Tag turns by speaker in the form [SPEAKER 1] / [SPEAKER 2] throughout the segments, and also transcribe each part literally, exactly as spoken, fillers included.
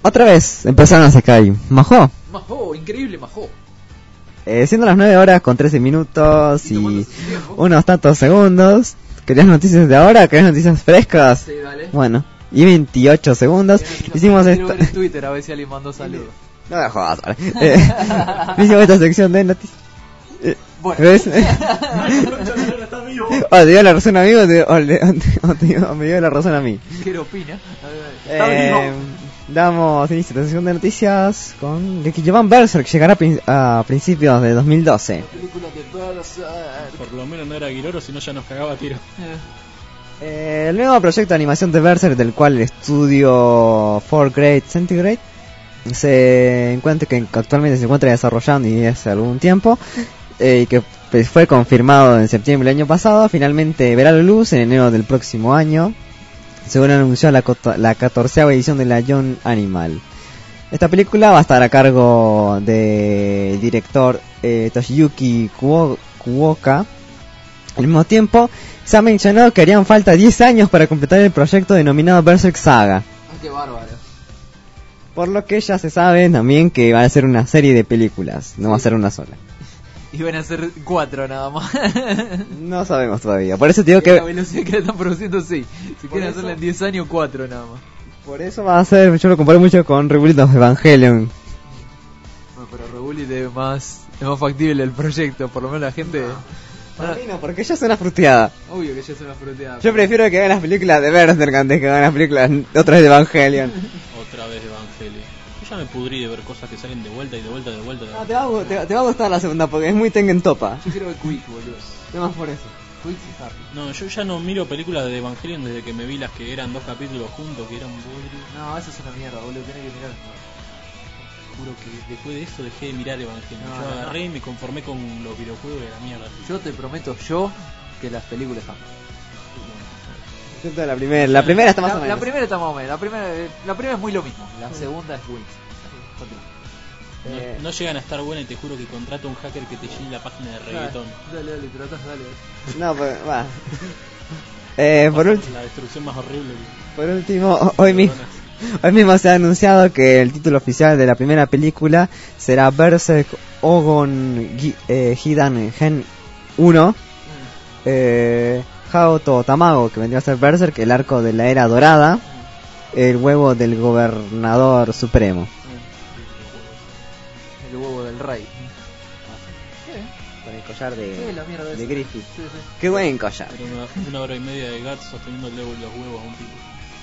[SPEAKER 1] otra vez empezaron a Sekai. Majó.
[SPEAKER 2] Majó, increíble Majó.
[SPEAKER 1] Eh, siendo las nueve horas con trece minutos y, y unos tantos segundos. ¿Querías noticias de ahora? ¿Querías noticias frescas?
[SPEAKER 2] Sí, dale.
[SPEAKER 1] Bueno, y veintiocho segundos. Hicimos
[SPEAKER 2] quiero
[SPEAKER 1] esto.
[SPEAKER 2] ver en Twitter a ver si alguien mandó saludos.
[SPEAKER 1] No me jodas ahora. Eh, hicimos esta sección de noticias. Eh,
[SPEAKER 2] bueno.
[SPEAKER 1] ¿Ves? O te dio la razón a mí o, te, o, le, o, te, o me dio la razón a mí.
[SPEAKER 2] ¿Qué opina?
[SPEAKER 1] Eh, damos inicio a la sección de noticias con de que Jovan Berserk llegará a, prin- a principios de dos mil doce.
[SPEAKER 3] Por lo menos no era Aguiloro, si no ya nos cagaba a tiro.
[SPEAKER 1] Eh, el nuevo proyecto de animación de Berserk, del cual el estudio four Grade Centigrade se encuentra que actualmente se encuentra desarrollando y hace algún tiempo, eh, y que pues, fue confirmado en septiembre del año pasado, finalmente verá la luz en enero del próximo año, según anunció la, coto- la catorceava edición de la Young Animal. Esta película va a estar a cargo del director eh, Toshiyuki Kuo- Kuoka. Al mismo tiempo, se ha mencionado que harían falta diez años para completar el proyecto denominado Berserk Saga.
[SPEAKER 2] Ay, qué bárbaro.
[SPEAKER 1] Por lo que ya se sabe también que va a ser una serie de películas, no va a ser una sola.
[SPEAKER 2] Y van a ser cuatro nada más.
[SPEAKER 1] No sabemos todavía, por eso te digo
[SPEAKER 2] que... La
[SPEAKER 1] que...
[SPEAKER 2] velocidad que la están produciendo, sí. Si quieren
[SPEAKER 1] eso...
[SPEAKER 2] hacerla en diez años, cuatro nada más.
[SPEAKER 1] Por eso va a ser, yo lo comparo mucho con Rebuild of Evangelion.
[SPEAKER 2] Bueno, pero Rebuild es más, es más factible el proyecto, por lo menos la gente...
[SPEAKER 1] Para mí no, porque ya es una fruteada.
[SPEAKER 2] Obvio que ya es una fruteada.
[SPEAKER 1] Yo pero... prefiero que vean las películas de Berserk antes que vean las películas otra vez de Evangelion.
[SPEAKER 3] Otra vez de Evangelion. Yo ya me pudrí de ver cosas que salen de vuelta y de vuelta, de vuelta. De
[SPEAKER 1] No,
[SPEAKER 3] vuelta.
[SPEAKER 1] te, va, te, te va a gustar la segunda porque es muy Tengen Topa.
[SPEAKER 2] Yo quiero ver Quick, boludo.
[SPEAKER 1] Además por eso.
[SPEAKER 2] Quick y Harry.
[SPEAKER 3] No, yo ya no miro películas de Evangelion desde que me vi las que eran dos capítulos juntos, que eran bodrios.
[SPEAKER 2] No, eso es una mierda, boludo. Tenés que mirar.
[SPEAKER 3] Juro que después de eso dejé de mirar Evangelion.
[SPEAKER 2] No,
[SPEAKER 3] yo
[SPEAKER 2] no,
[SPEAKER 3] agarré
[SPEAKER 2] no.
[SPEAKER 3] y me conformé con los videojuegos de la mierda.
[SPEAKER 2] Yo te prometo yo que las películas están.
[SPEAKER 1] Excepto la primera, la primera está más
[SPEAKER 2] la,
[SPEAKER 1] o menos.
[SPEAKER 2] La primera está más o menos. La primera, la primera es muy lo mismo. La segunda es Wings.
[SPEAKER 3] No,
[SPEAKER 1] Eh.
[SPEAKER 3] no llegan a estar buenas y te juro que contrato a un hacker que te llene la página de reggaetón.
[SPEAKER 2] Dale, dale, tratás, dale.
[SPEAKER 1] No, pues va. Eh, por, ulti-
[SPEAKER 3] La destrucción más horrible. que-
[SPEAKER 1] por último, hoy mismo, hoy mismo se ha anunciado que el título oficial de la primera película será Berserk Ogon Gi- eh, Hidan Gen uno. Eh, Haoto Tamago, que vendría a ser Berserk, el arco de la era dorada, el huevo del gobernador supremo.
[SPEAKER 2] El huevo del rey.
[SPEAKER 1] Con el collar de,
[SPEAKER 2] Sí, la mierda
[SPEAKER 1] de
[SPEAKER 2] esa.
[SPEAKER 1] Griffith.
[SPEAKER 2] Sí, sí.
[SPEAKER 1] Qué buen collar.
[SPEAKER 3] Era una, una hora y media de Guts sosteniéndole los huevos a un tipo.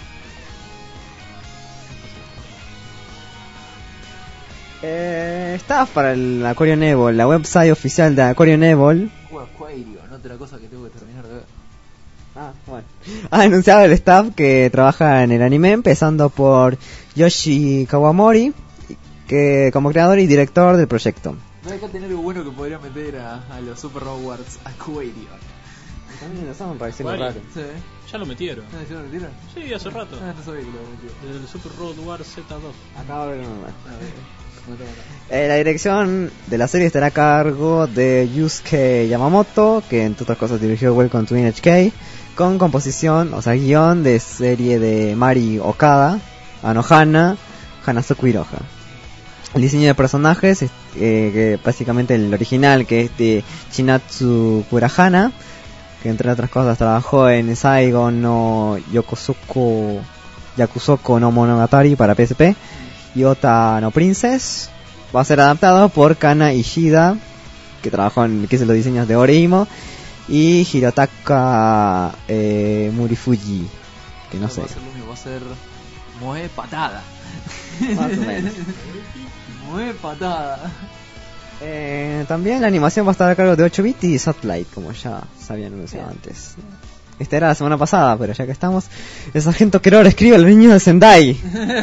[SPEAKER 1] Eh, está para el Aquarium Evil, la website oficial de Aquarium Evil.
[SPEAKER 2] Juega Aquario, no otra cosa que tengo que terminar de ver.
[SPEAKER 1] Ah, bueno. Ha anunciado el staff que trabaja en el anime, empezando por Yoshi Kawamori, que como creador y director del proyecto.
[SPEAKER 2] No hay que tener algo bueno que podría meter a, a los Super Hogwarts Aquario.
[SPEAKER 1] También nos me pareció
[SPEAKER 3] ¿Cuál?
[SPEAKER 1] raro.
[SPEAKER 2] Sí.
[SPEAKER 3] Ya lo metieron.
[SPEAKER 2] ¿No ¿ya lo metieron?
[SPEAKER 3] Sí, hace rato.
[SPEAKER 2] Ah, no sabía que lo había metido.
[SPEAKER 3] Desde el Super Road War Z dos.
[SPEAKER 1] Acá ver uno más.
[SPEAKER 2] A ver, no tengo nada.
[SPEAKER 1] Eh, la dirección de la serie estará a cargo de Yusuke Yamamoto, que entre otras cosas dirigió Welcome to N H K, con composición, o sea, guión de serie de Mari Okada, Anohana, Hanazoku Hiroha. El diseño de personajes, eh, que básicamente el original, que es de Chinatsu Kurahana, que entre otras cosas trabajó en Saigon no Yokosuko Yakusoko no Monogatari para P S P y Ota no Princess. Va a ser adaptado por Kana Ishida, que trabajó en que hizo los diseños de Oreimo, y Hirotaka eh, Murifuji, que no sé.
[SPEAKER 2] Va a ser lo mismo, va a ser Moe Patada.
[SPEAKER 1] Más o menos.
[SPEAKER 2] Moe Patada.
[SPEAKER 1] Eh, también la animación va a estar a cargo de ocho bit y Satellite, como ya se había anunciado antes. Esta era la semana pasada, pero ya que estamos, el sargento Keror escribe a los niños de Sendai.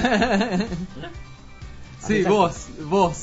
[SPEAKER 2] Sí, vos, vos.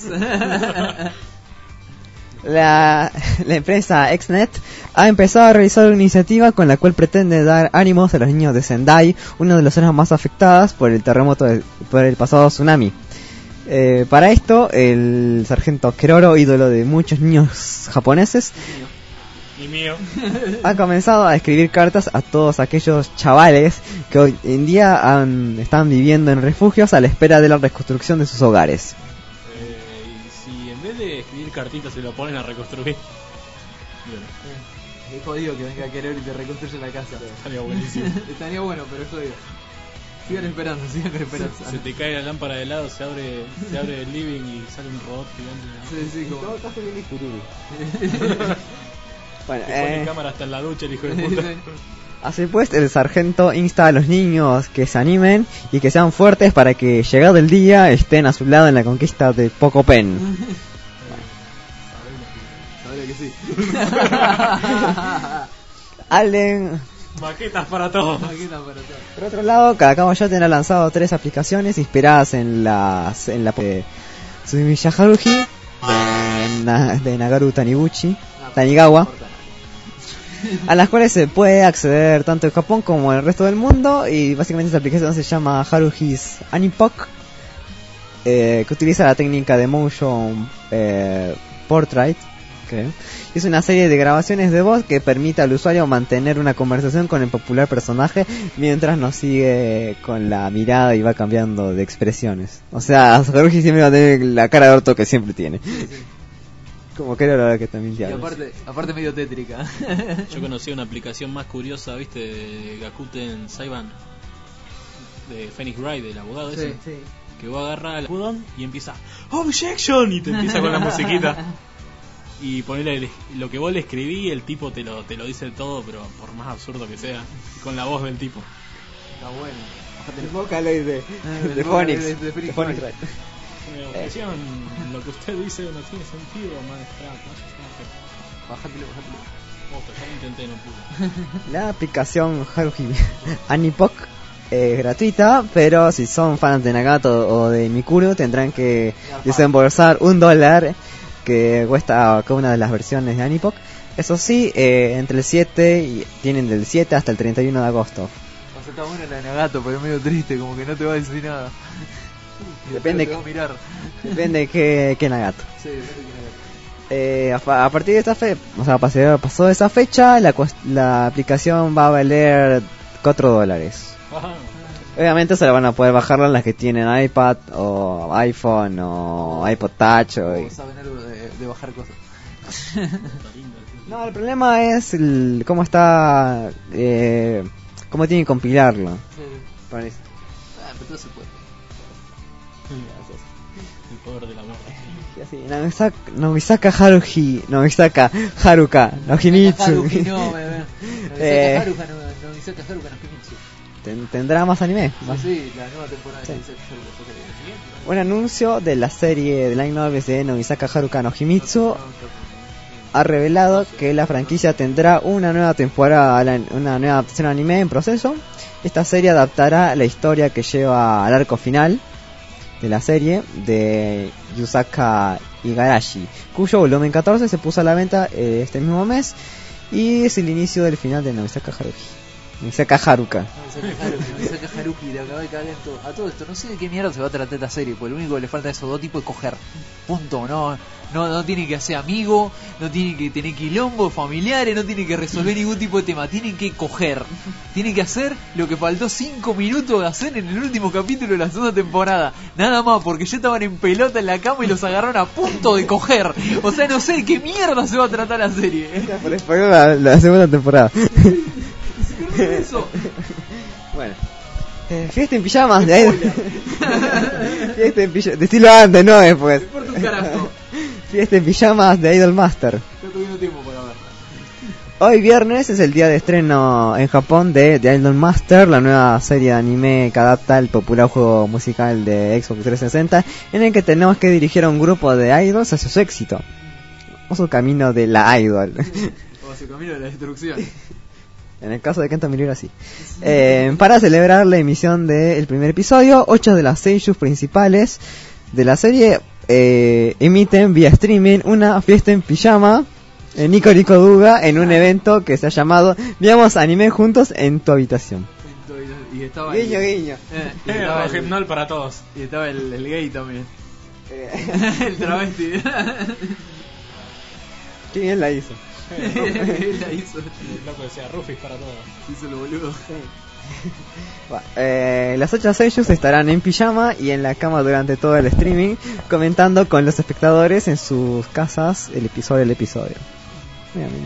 [SPEAKER 1] La, la empresa Xnet ha empezado a realizar una iniciativa con la cual pretende dar ánimos a los niños de Sendai, una de las zonas más afectadas por el terremoto de, por el pasado tsunami. Eh, para esto, el sargento Keroro, ídolo de muchos niños japoneses,
[SPEAKER 3] Y mío.
[SPEAKER 1] ha comenzado a escribir cartas a todos aquellos chavales que hoy en día han, están viviendo en refugios a la espera de la reconstrucción de sus hogares.
[SPEAKER 3] Eh, y si en vez de escribir cartitas se lo ponen a reconstruir. Bien.
[SPEAKER 2] Es jodido que venga a querer y te reconstruya la casa.
[SPEAKER 3] Estaría buenísimo.
[SPEAKER 2] Estaría bueno, pero es jodido. Sigan esperando, sigan esperando.
[SPEAKER 3] Se te cae la lámpara de lado, se abre, se abre el living y sale un robot gigante.
[SPEAKER 2] Sí, sí, como...
[SPEAKER 1] Bueno,
[SPEAKER 3] Que pone
[SPEAKER 1] eh,
[SPEAKER 3] cámara hasta en la ducha, el hijo de puta.
[SPEAKER 1] así pues, el sargento insta a los niños que se animen y que sean fuertes para que, llegado el día, estén a su lado en la conquista de Poco Pen.
[SPEAKER 2] Sabría que sí.
[SPEAKER 1] Allen,
[SPEAKER 3] Maquetas para todos.
[SPEAKER 2] Maqueta para todo.
[SPEAKER 1] por otro lado, Kakamoyoten ha lanzado tres aplicaciones inspiradas en las en la de Tsumiya Haruhi, de, Na- de Nagaru Taniguchi, Tanigawa, a las cuales se puede acceder tanto en Japón como en el resto del mundo. Y básicamente esta aplicación se llama Haruhi's Anipok, eh, que utiliza la técnica de motion eh, portrait, creo. Es una serie de grabaciones de voz que permite al usuario mantener una conversación con el popular personaje mientras nos sigue con la mirada y va cambiando de expresiones. O sea, Haruhi siempre va a tener la cara de orto que siempre tiene. Como creo la verdad que también
[SPEAKER 2] Y
[SPEAKER 1] te habla.
[SPEAKER 2] aparte, aparte medio tétrica.
[SPEAKER 3] Yo conocí una aplicación más curiosa, viste, de Gakuten Saiban, de Phoenix Wright, del abogado ese,
[SPEAKER 2] Sí.
[SPEAKER 3] que vos agarras el budón y empieza Objection y te empieza con la musiquita. Y ponerle lo que vos le escribí, el tipo te lo te lo dice todo, pero por más absurdo que sea, con la voz del tipo.
[SPEAKER 2] Está bueno.
[SPEAKER 1] El Vocaloid de,
[SPEAKER 2] Ah,
[SPEAKER 1] de
[SPEAKER 2] el
[SPEAKER 1] Phoenix.
[SPEAKER 2] Vocaloid de- de Phoenix
[SPEAKER 1] De Phoenix
[SPEAKER 2] Wright.
[SPEAKER 1] Wright.
[SPEAKER 3] Eh, objeción, lo que usted dice no tiene sentido, maestra.
[SPEAKER 2] Bájatelo, bájatelo.
[SPEAKER 3] Posta, yo lo intenté, no pude.
[SPEAKER 1] La aplicación Haruhi Anipok es gratuita, pero si son fans de Nagato o de Mikuru tendrán que desembolsar un dólar que cuesta cada una de las versiones de Anipok. Eso sí, eh, entre el siete y tienen del siete hasta el treinta y uno de agosto.
[SPEAKER 2] O sea, está buena la de Nagato, pero es medio triste, como que no te va a decir nada. Y
[SPEAKER 1] Depende
[SPEAKER 2] después te va a mirar.
[SPEAKER 1] Depende de qué, qué Nagato.
[SPEAKER 2] Sí, depende de quién Nagato.
[SPEAKER 1] Eh, a, pa- a partir de esta fe, o sea, pasó, pasó esa fecha, la, cuest- la aplicación va a valer cuatro dólares. Obviamente se la van a poder bajar las que tienen iPad o iPhone o iPod Touch o...
[SPEAKER 2] O saben algo de, de bajar cosas.
[SPEAKER 1] No, el problema es el, cómo está, eh, cómo tienen que compilarlo.
[SPEAKER 2] Sí.
[SPEAKER 1] Parece.
[SPEAKER 2] Ah, pero todo se puede.
[SPEAKER 3] El poder del amor.
[SPEAKER 1] Y así, Nomisaka, Nomisaka Haruhi, Nomisaka Haruka, no Himitsu.
[SPEAKER 2] Haruhi, no, me, me. No,
[SPEAKER 1] Eh.
[SPEAKER 2] Misaka Haruka, no, no, Misaka Haruka, no, Himitsu.
[SPEAKER 1] Ten- ¿Tendrá más anime?
[SPEAKER 2] Sí,
[SPEAKER 1] Más-
[SPEAKER 2] sí, la nueva temporada
[SPEAKER 1] Sí.
[SPEAKER 2] de Misaka Haruka. ¿Fue que la siguiente?
[SPEAKER 1] Un anuncio de la serie de Line Novels de Nomisaka Haruka no Himitsu
[SPEAKER 2] No, no, no,
[SPEAKER 1] ha revelado que la franquicia tendrá una nueva temporada, a la- una nueva adaptación anime en proceso. Esta serie adaptará la historia que lleva al arco final de la serie de Yusaka Igarashi, cuyo volumen catorce se puso a la venta eh, este mismo mes y es el inicio del final de Nomisaka Haruhi. Nomisaka Haruka.
[SPEAKER 2] No, Misaka Haruki, no, Misaka Haruki, le acabé de cagar en todo. A todo esto, no sé de qué mierda se va a tratar esta serie, porque lo único que le falta a esos dos tipos es coger. Punto, no, no, no tiene que hacer amigo, no tiene que tener quilombo familiares, no tiene que resolver ningún tipo de tema, tienen que coger. Tienen que hacer lo que faltó cinco minutos de hacer en el último capítulo de la segunda temporada. Nada más, porque ya estaban en pelota en la cama y los agarraron a punto de coger. O sea, no sé de qué mierda se va a tratar la serie.
[SPEAKER 1] Por spoiler la, la segunda temporada.
[SPEAKER 2] Eso.
[SPEAKER 1] Bueno. Eh, fiesta en pijamas de ahí. Fiesta en pijamas. Decilo antes, no después.
[SPEAKER 2] Por tu carajo.
[SPEAKER 1] Fiesta en pijamas de Idol Master.
[SPEAKER 2] No tuvimos tiempo para verla.
[SPEAKER 1] Hoy viernes es el día de estreno en Japón de The Idol Master, la nueva serie de anime que adapta el popular juego musical de Xbox trescientos sesenta, en el que tenemos que dirigir a un grupo de idols hacia su éxito. O su camino de la idol.
[SPEAKER 2] O su camino de la destrucción.
[SPEAKER 1] En el caso de Kenta Miura, sí. Eh, para celebrar la emisión del primer episodio, ocho de las seiyus principales de la serie eh, emiten vía streaming una fiesta en pijama en Nico Nico Duga en un evento que se ha llamado Veamos anime juntos en tu habitación.
[SPEAKER 2] Y estaba
[SPEAKER 1] Guiño,
[SPEAKER 2] el,
[SPEAKER 1] guiño.
[SPEAKER 2] eh, y estaba el,
[SPEAKER 3] Rohypnol para todos.
[SPEAKER 2] y estaba el, el gay también.
[SPEAKER 1] Eh,
[SPEAKER 2] El travesti.
[SPEAKER 1] Qué bien la hizo.
[SPEAKER 2] Él la hizo.
[SPEAKER 3] El loco decía Rufis para todo.
[SPEAKER 2] Hizo el boludo.
[SPEAKER 1] Bueno, eh, las ocho seiyus estarán en pijama y en la cama durante todo el streaming, comentando con los espectadores en sus casas el episodio el episodio. Mira, mira.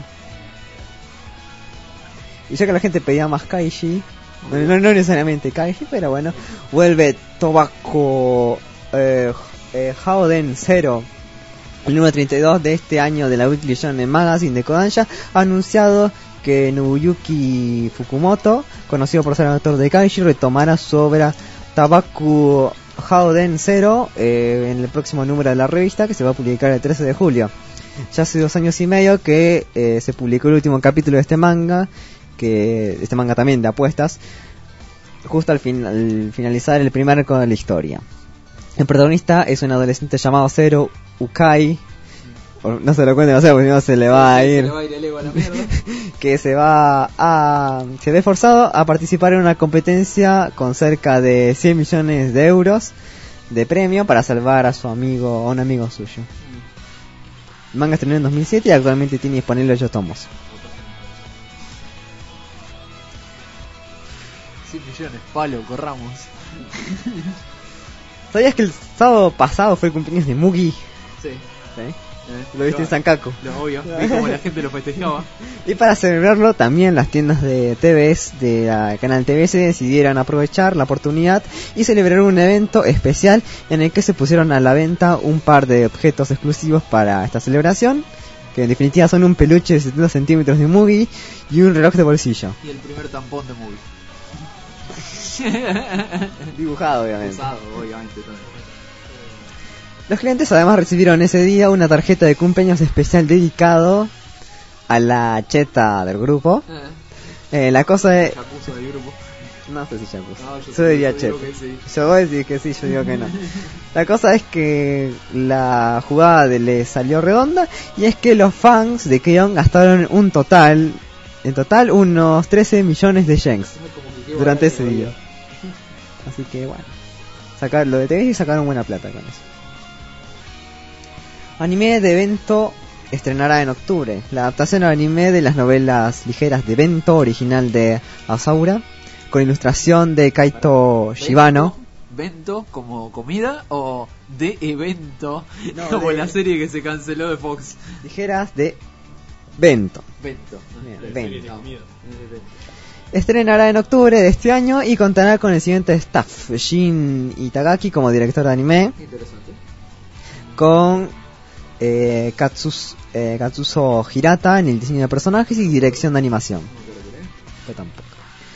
[SPEAKER 1] Y ya que la gente pedía más Kaiji, no, no, no necesariamente Kaiji, pero bueno, vuelve Tobacco eh, eh, Haoden Zero, el número treinta y dos de este año de la Weekly Shonen Magazine de Kodansha, ha anunciado que Nobuyuki Fukumoto, conocido por ser el autor de Kaiji, retomará su obra Tabaku Haoden Zero eh, en el próximo número de la revista, que se va a publicar el trece de julio. Ya hace dos años y medio que eh, se publicó el último capítulo de este manga, que este manga también de apuestas, justo al, fin, al finalizar el primer arco de la historia. El protagonista es un adolescente llamado Zero Ukai, no se lo cuente, no sé, porque no se le va a ir,
[SPEAKER 2] Se le va a ir el ego a la mierda.
[SPEAKER 1] que se va a se ve forzado a participar en una competencia con cerca de cien millones de euros de premio para salvar a su amigo, a un amigo suyo. El manga estrenó en dos mil siete y actualmente tiene disponibles ocho tomos.
[SPEAKER 2] cien millones, palo, corramos.
[SPEAKER 1] ¿Sabías que el sábado pasado fue el cumpleaños de Mugi?
[SPEAKER 2] Sí.
[SPEAKER 1] ¿Sí?
[SPEAKER 2] Eh,
[SPEAKER 1] Lo viste en Sankaku.
[SPEAKER 2] Lo obvio. Vi como la gente lo festejaba.
[SPEAKER 1] Y para celebrarlo, también las tiendas de T V S de la canal T V S decidieron aprovechar la oportunidad y celebrar un evento especial en el que se pusieron a la venta un par de objetos exclusivos para esta celebración, que en definitiva son un peluche de setenta centímetros de Mugi y un reloj de bolsillo.
[SPEAKER 2] Y el primer tampón de Movie.
[SPEAKER 1] Dibujado, obviamente.
[SPEAKER 2] Usado, obviamente, también.
[SPEAKER 1] Los clientes además recibieron ese día una tarjeta de cumpleaños especial dedicado a la cheta del grupo.
[SPEAKER 2] Eh,
[SPEAKER 1] Eh, la cosa es...
[SPEAKER 2] ya puso del grupo.
[SPEAKER 1] No sé si ya puso.
[SPEAKER 2] No, yo
[SPEAKER 1] yo
[SPEAKER 2] sé-
[SPEAKER 1] diría
[SPEAKER 2] yo
[SPEAKER 1] cheta.
[SPEAKER 2] digo que sí.
[SPEAKER 1] Yo voy a decir que sí, yo digo que no. La cosa es que la jugada de- le salió redonda, y es que los fans de Keon gastaron un total, en total unos trece millones de yens
[SPEAKER 2] Como que qué
[SPEAKER 1] durante
[SPEAKER 2] barato,
[SPEAKER 1] ese día.
[SPEAKER 2] boludo.
[SPEAKER 1] Así que bueno, sacar lo de T V y sacaron buena plata con eso. Anime de Bento estrenará en octubre. La adaptación al anime de las novelas ligeras de Bento, original de Asaura, con ilustración de Kaito Shibano.
[SPEAKER 2] ¿Bento como comida o de evento?
[SPEAKER 1] No,
[SPEAKER 2] como
[SPEAKER 1] de-
[SPEAKER 2] la serie que se canceló de Fox.
[SPEAKER 1] Ligeras de Bento.
[SPEAKER 2] Bento.
[SPEAKER 1] Bien,
[SPEAKER 2] De-
[SPEAKER 1] Bento.
[SPEAKER 3] Serie de
[SPEAKER 2] no,
[SPEAKER 3] comida.
[SPEAKER 2] de Bento.
[SPEAKER 1] Estrenará en octubre de este año y contará con el siguiente staff: Shin Itagaki como director de anime,
[SPEAKER 2] Interesante.
[SPEAKER 1] con eh, Katsus, eh, Katsuzo Hirata en el diseño de personajes y dirección de animación.
[SPEAKER 2] No creo que le-
[SPEAKER 1] Yo tampoco.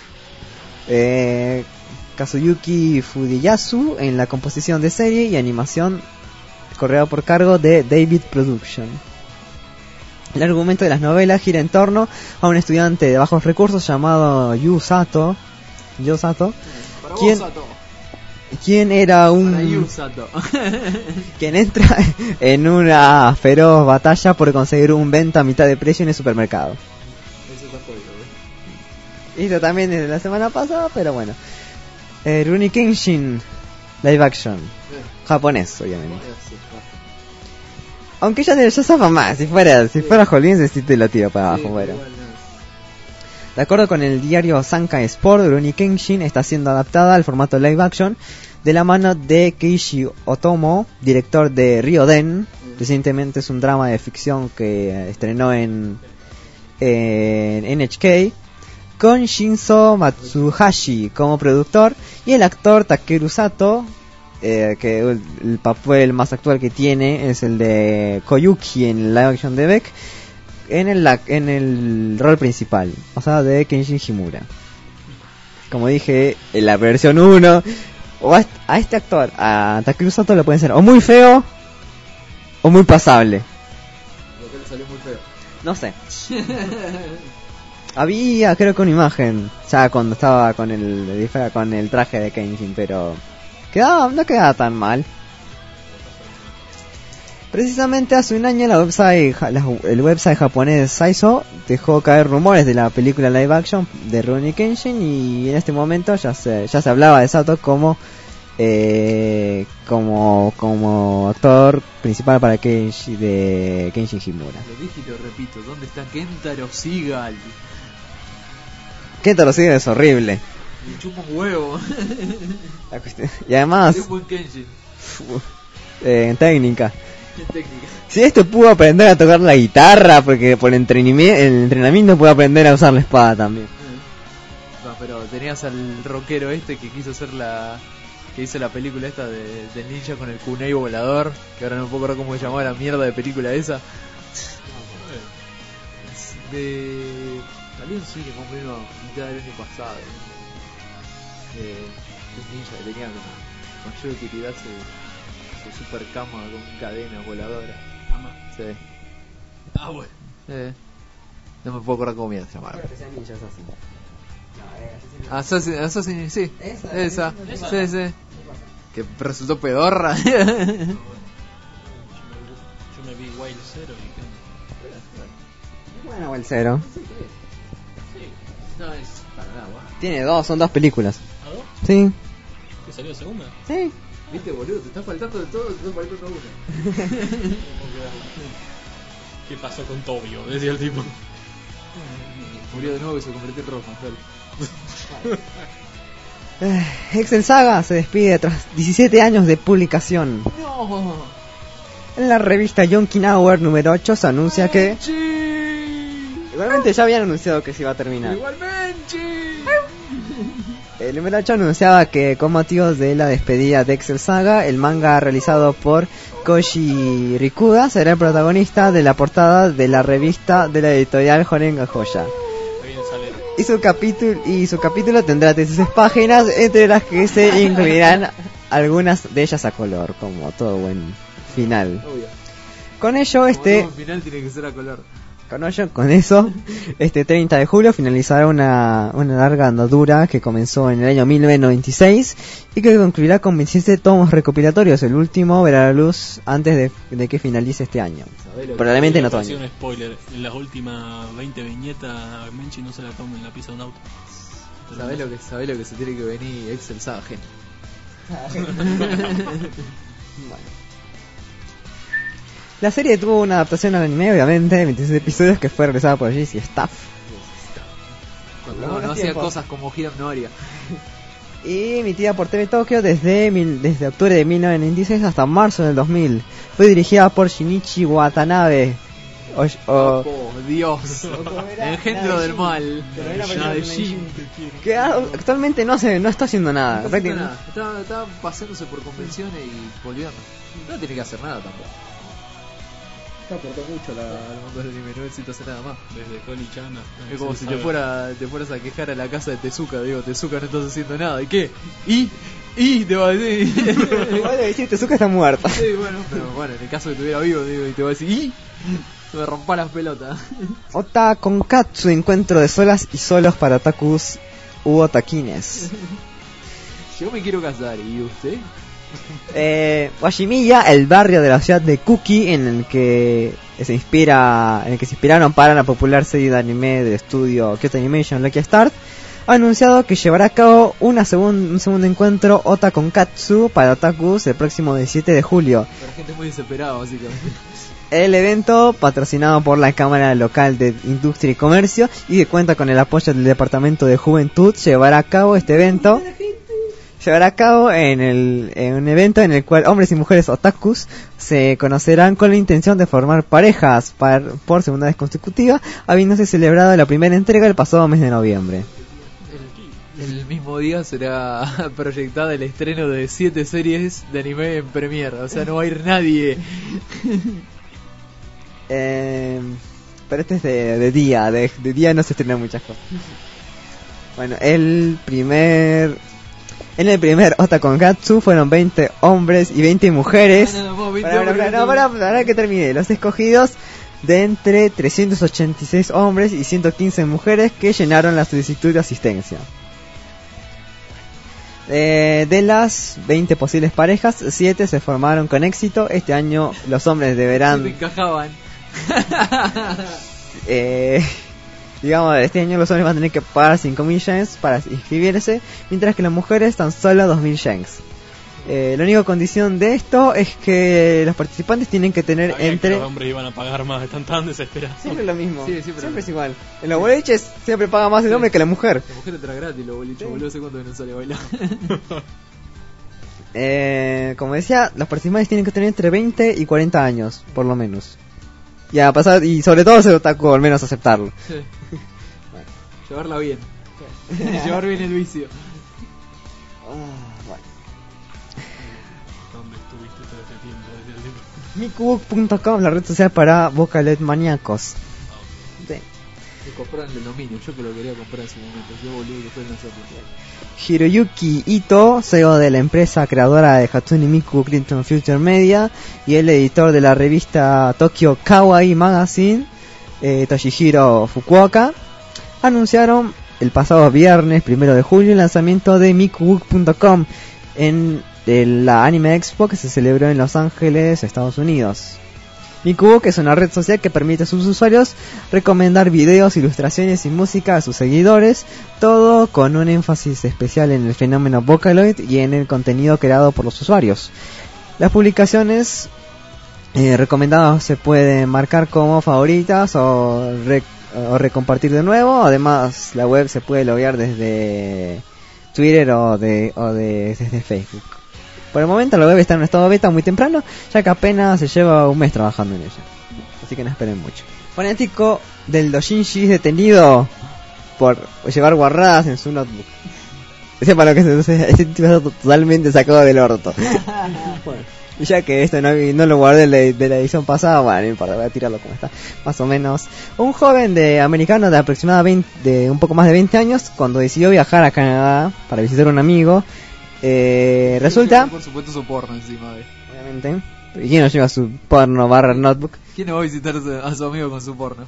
[SPEAKER 1] Eh, Kazuyuki Fudeyasu en la composición de serie y animación, corrido por cargo de David Production. El argumento de las novelas gira en torno a un estudiante de bajos recursos llamado Yu Sato, Yu Sato,
[SPEAKER 2] Para
[SPEAKER 1] ¿Quién?
[SPEAKER 2] vos, Sato.
[SPEAKER 1] quien era
[SPEAKER 2] Para Yu,
[SPEAKER 1] un
[SPEAKER 2] Sato.
[SPEAKER 1] quien entra en una feroz batalla por conseguir un venta a mitad de precio en el supermercado.
[SPEAKER 2] Eso está jodido, ¿eh?
[SPEAKER 1] Esto también es de la semana pasada, pero bueno. Eh, Rurouni Kenshin live action,
[SPEAKER 2] Eh,
[SPEAKER 1] japonés obviamente.
[SPEAKER 2] eh, sí, va.
[SPEAKER 1] Aunque ya, ya zafa más, si fuera si fuera Holliense sí te lo tiro para
[SPEAKER 2] Sí,
[SPEAKER 1] abajo, bueno.
[SPEAKER 2] igual, no.
[SPEAKER 1] De acuerdo con el diario Sankai Sport, Rurouni Kenshin está siendo adaptada al formato live action de la mano de Keiichi Otomo, director de Ryoden. Recientemente es un drama de ficción que estrenó en, en N H K, con Shinzo Matsuhashi como productor y el actor Takeru Sato, eh, que el, el papel más actual que tiene es el de Koyuki en el live action de Beck, en el, en el rol principal, o sea, de Kenshin Himura. Como dije, en la versión uno, o a, est- a este actor, a Takeru Sato, lo pueden ser o muy feo o muy pasable.
[SPEAKER 2] Lo que le salió muy feo.
[SPEAKER 1] No sé. Había, creo que una imagen, ya cuando estaba con el disfraz- con el traje de Kenshin, pero quedaba, no quedaba tan mal. Precisamente hace un año la website, ja- la- el website japonés Saizo dejó caer rumores de la película live action de Rurouni Kenshin, y en este momento ya se, ya se hablaba de Sato como eh, como como actor principal para Kenshi de Kenshin Himura.
[SPEAKER 2] Lo dije y lo repito, ¿dónde está Kentaro Seagal?
[SPEAKER 1] Kentaro Seagal es horrible.
[SPEAKER 2] Me chupa un huevo.
[SPEAKER 1] La cuestión- y además
[SPEAKER 2] Es buen Kenshin.
[SPEAKER 1] eh, en técnica.
[SPEAKER 2] En técnica.
[SPEAKER 1] Si este pudo aprender a tocar la guitarra, porque por el entrenami- el entrenamiento pudo aprender a usar la espada también.
[SPEAKER 2] No, pero tenías al rockero este que quiso hacer la... que hizo la película esta de, del ninja con el kunai volador, que ahora no me puedo acordar cómo se llamaba la mierda de película esa. De... salió en cine más o menos a mitad del año pasado. De un ninja que tenía como mayor utilidad su, su super cama con cadena voladora.
[SPEAKER 3] Ama.
[SPEAKER 2] Sí.
[SPEAKER 3] Ah, bueno.
[SPEAKER 2] Eh. No me puedo acordar cómo mierda se llamaba. Assassin, Assassin, sí,
[SPEAKER 1] Esa,
[SPEAKER 2] esa,
[SPEAKER 3] esa.
[SPEAKER 2] sí, sí. Que resultó pedorra.
[SPEAKER 3] Yo me vi Wild Zero y que...
[SPEAKER 1] Bueno, el cero.
[SPEAKER 3] Sí.
[SPEAKER 2] No es para nada, guau.
[SPEAKER 1] Tiene dos, son dos películas.
[SPEAKER 3] ¿A dos?
[SPEAKER 1] Sí,
[SPEAKER 3] ¿Que salió segunda?
[SPEAKER 1] sí.
[SPEAKER 2] Viste, boludo, te está faltando de todo, te está faltando una.
[SPEAKER 3] ¿Qué pasó con Tobio? Decía el tipo.
[SPEAKER 2] Murió de nuevo y se convirtió en rojo, dale.
[SPEAKER 1] Eh, Excel Saga se despide tras diecisiete años de publicación.
[SPEAKER 2] No.
[SPEAKER 1] En la revista Yonkin Hour número ocho se anuncia que...
[SPEAKER 2] ¡Menchi!
[SPEAKER 1] Igualmente ya habían anunciado que se iba a terminar.
[SPEAKER 2] ¡Igualmente!
[SPEAKER 1] El número ocho anunciaba que con motivos de la despedida de Excel Saga, el manga realizado por Koji Rikuda será el protagonista de la portada de la revista de la editorial Horenga Joya.
[SPEAKER 3] Ahí viene Salero.
[SPEAKER 1] Y su capítulo y su capítulo tendrá dieciséis páginas, entre las que se incluirán algunas de ellas a color, como todo buen final.
[SPEAKER 2] Obvio.
[SPEAKER 1] Con ello,
[SPEAKER 2] Como
[SPEAKER 1] este
[SPEAKER 2] todo final tiene que ser a color.
[SPEAKER 1] Con, ello, con eso, este treinta de julio finalizará una, una larga andadura que comenzó en el año mil novecientos noventa y seis y que concluirá con veintisiete tomos recopilatorios. El último verá la luz antes de, de que finalice este año.
[SPEAKER 2] ¿Sabés lo que-
[SPEAKER 1] Probablemente en
[SPEAKER 3] Voy a
[SPEAKER 1] otoño.
[SPEAKER 3] hacer un spoiler. En las últimas veinte viñetas, Menchi no se la toma en la pieza de un auto. Pero
[SPEAKER 2] ¿Sabés
[SPEAKER 3] no
[SPEAKER 2] lo que, sabés lo que se tiene que venir Excel Saga Gen?
[SPEAKER 1] La serie tuvo una adaptación al anime, obviamente, veintiséis episodios que fue realizada por J C Staff.
[SPEAKER 2] Cuando
[SPEAKER 1] Buenos
[SPEAKER 2] no, no hacía
[SPEAKER 1] tiempos.
[SPEAKER 2] cosas como Hiram no haría.
[SPEAKER 1] Y emitida por T V Tokyo desde, mil- desde octubre de mil novecientos noventa y seis hasta marzo del dos mil. Fue dirigida por Shinichi Watanabe. O, o-
[SPEAKER 2] Oh, Dios. Engendro del mal.
[SPEAKER 3] Nadejin.
[SPEAKER 1] que a- actualmente no hace, no está haciendo nada.
[SPEAKER 2] No está haciendo
[SPEAKER 1] Prácticamente-
[SPEAKER 2] nada. Estaba, estaba paseándose por convenciones y volviendo. No tiene que hacer nada tampoco. No aportó mucho la, al mundo del anime, no necesita hacer nada más.
[SPEAKER 3] Desde Connie-chan hasta
[SPEAKER 2] Es como si
[SPEAKER 3] Excel
[SPEAKER 2] te,
[SPEAKER 3] Saga.
[SPEAKER 2] fuera, te fueras a quejar a la casa de Tezuka. Digo, Tezuka no estás haciendo nada. ¿Y qué? ¿Y? ¿Y? Te va a decir.
[SPEAKER 1] Igual de decir, Tezuka está muerta.
[SPEAKER 2] Sí, bueno, pero bueno, en el caso de que estuviera vivo, digo, y te va a decir, ¿y? Me rompa las pelotas.
[SPEAKER 1] Ota Konkatsu, encuentro de solas y solos para otakus u otakines.
[SPEAKER 2] Yo me quiero casar, ¿y usted?
[SPEAKER 1] Eh, Washimiya, el barrio de la ciudad de Kuki, en el que se inspira, en el que se inspiraron para la popular serie de anime del estudio Kyoto Animation Lucky Start, ha anunciado que llevará a cabo una segun- un segundo encuentro Ota Konkatsu para otakus el próximo diecisiete de julio.
[SPEAKER 2] La gente es muy desesperada, básicamente.
[SPEAKER 1] El evento, patrocinado por la Cámara Local de Industria y Comercio y que cuenta con el apoyo del Departamento de Juventud, llevará a cabo este evento. Llevará a cabo en, el, en un evento en el cual hombres y mujeres otakus se conocerán con la intención de formar parejas par- por segunda vez consecutiva, habiéndose celebrado la primera entrega el pasado mes de noviembre.
[SPEAKER 2] El, el mismo día será proyectada el estreno de siete series de anime en Premiere. O sea, no va a ir nadie.
[SPEAKER 1] Eh, pero este es de, de día, de, de día no se estrenan muchas cosas. Bueno, el primer... En el primer Otakonkatsu fueron veinte hombres y veinte mujeres.
[SPEAKER 2] No, no, no, veinte
[SPEAKER 1] Pará, pará,
[SPEAKER 2] hombres,
[SPEAKER 1] pará, no, pará, pará que termine. Los escogidos de entre trescientos ochenta y seis hombres y ciento quince mujeres que llenaron la solicitud de asistencia. Eh, de las veinte posibles parejas, siete se formaron con éxito. Este año los hombres
[SPEAKER 2] Se te
[SPEAKER 1] deberán...
[SPEAKER 2] encajaban.
[SPEAKER 1] Eh, digamos, este año los hombres van a tener que pagar cinco mil yens para inscribirse, mientras que las mujeres tan solo dos mil yens. Eh, la única condición de esto es que los participantes tienen que tener
[SPEAKER 3] Sabía
[SPEAKER 1] entre...
[SPEAKER 3] que los hombres iban a pagar más, están tan desesperados.
[SPEAKER 1] Siempre lo mismo,
[SPEAKER 2] Sí, siempre
[SPEAKER 1] siempre
[SPEAKER 2] lo
[SPEAKER 1] es igual. En los boliches siempre paga más el hombre que la mujer.
[SPEAKER 2] La mujer entra gratis, los boliches,
[SPEAKER 1] Sí.
[SPEAKER 2] boludo, sé cuánto que no sale a bailar.
[SPEAKER 1] Eh, como decía, los participantes tienen que tener entre veinte y cuarenta años, por lo menos. Y a pasar, y sobre todo ser otaku, al menos aceptarlo.
[SPEAKER 2] Sí. Llevarla bien. Llevar bien el vicio.
[SPEAKER 1] Ah, bueno.
[SPEAKER 3] ¿Dónde estuviste todo este tiempo? Decía el tipo.
[SPEAKER 1] Mikubook punto com, la red social para Vocaloid maníacos. Sí.
[SPEAKER 2] Me compraron el dominio, yo que lo quería comprar en su momento. Yo boludo que fue en hacerlo.
[SPEAKER 1] Hiroyuki Ito, C E O de la empresa creadora de Hatsune Miku Clinton Future Media y el editor de la revista Tokyo Kawaii Magazine, eh, Toshihiro Fukuoka, anunciaron el pasado viernes primero de julio el lanzamiento de Mikubook punto com en de la Anime Expo que se celebró en Los Ángeles, Estados Unidos. Mikubook es una red social que permite a sus usuarios recomendar videos, ilustraciones y música a sus seguidores, todo con un énfasis especial en el fenómeno Vocaloid y en el contenido creado por los usuarios. Las publicaciones eh, recomendadas se pueden marcar como favoritas o, re- o recompartir de nuevo. Además, la web se puede loguear desde Twitter o, de, o de, desde Facebook. Por el momento la web está en un estado beta muy temprano, ya que apenas se lleva un mes trabajando en ella. Así que no esperen mucho. Fanático del Dojinshi es detenido por llevar guarradas en su notebook. Sepa lo que es, este tipo está totalmente sacado del orto. Bueno, y ya que esto no, no lo guardé de la, de la edición pasada, bueno, no importa, voy a tirarlo como está, más o menos. Un joven de americano de aproximadamente de un poco más de veinte años, cuando decidió viajar a Canadá para visitar a un amigo, Eh, resulta,
[SPEAKER 2] Por supuesto su porno encima de.
[SPEAKER 1] obviamente, ¿y quién no lleva su porno barra notebook?
[SPEAKER 2] ¿Quién no va a visitar a su amigo con su porno?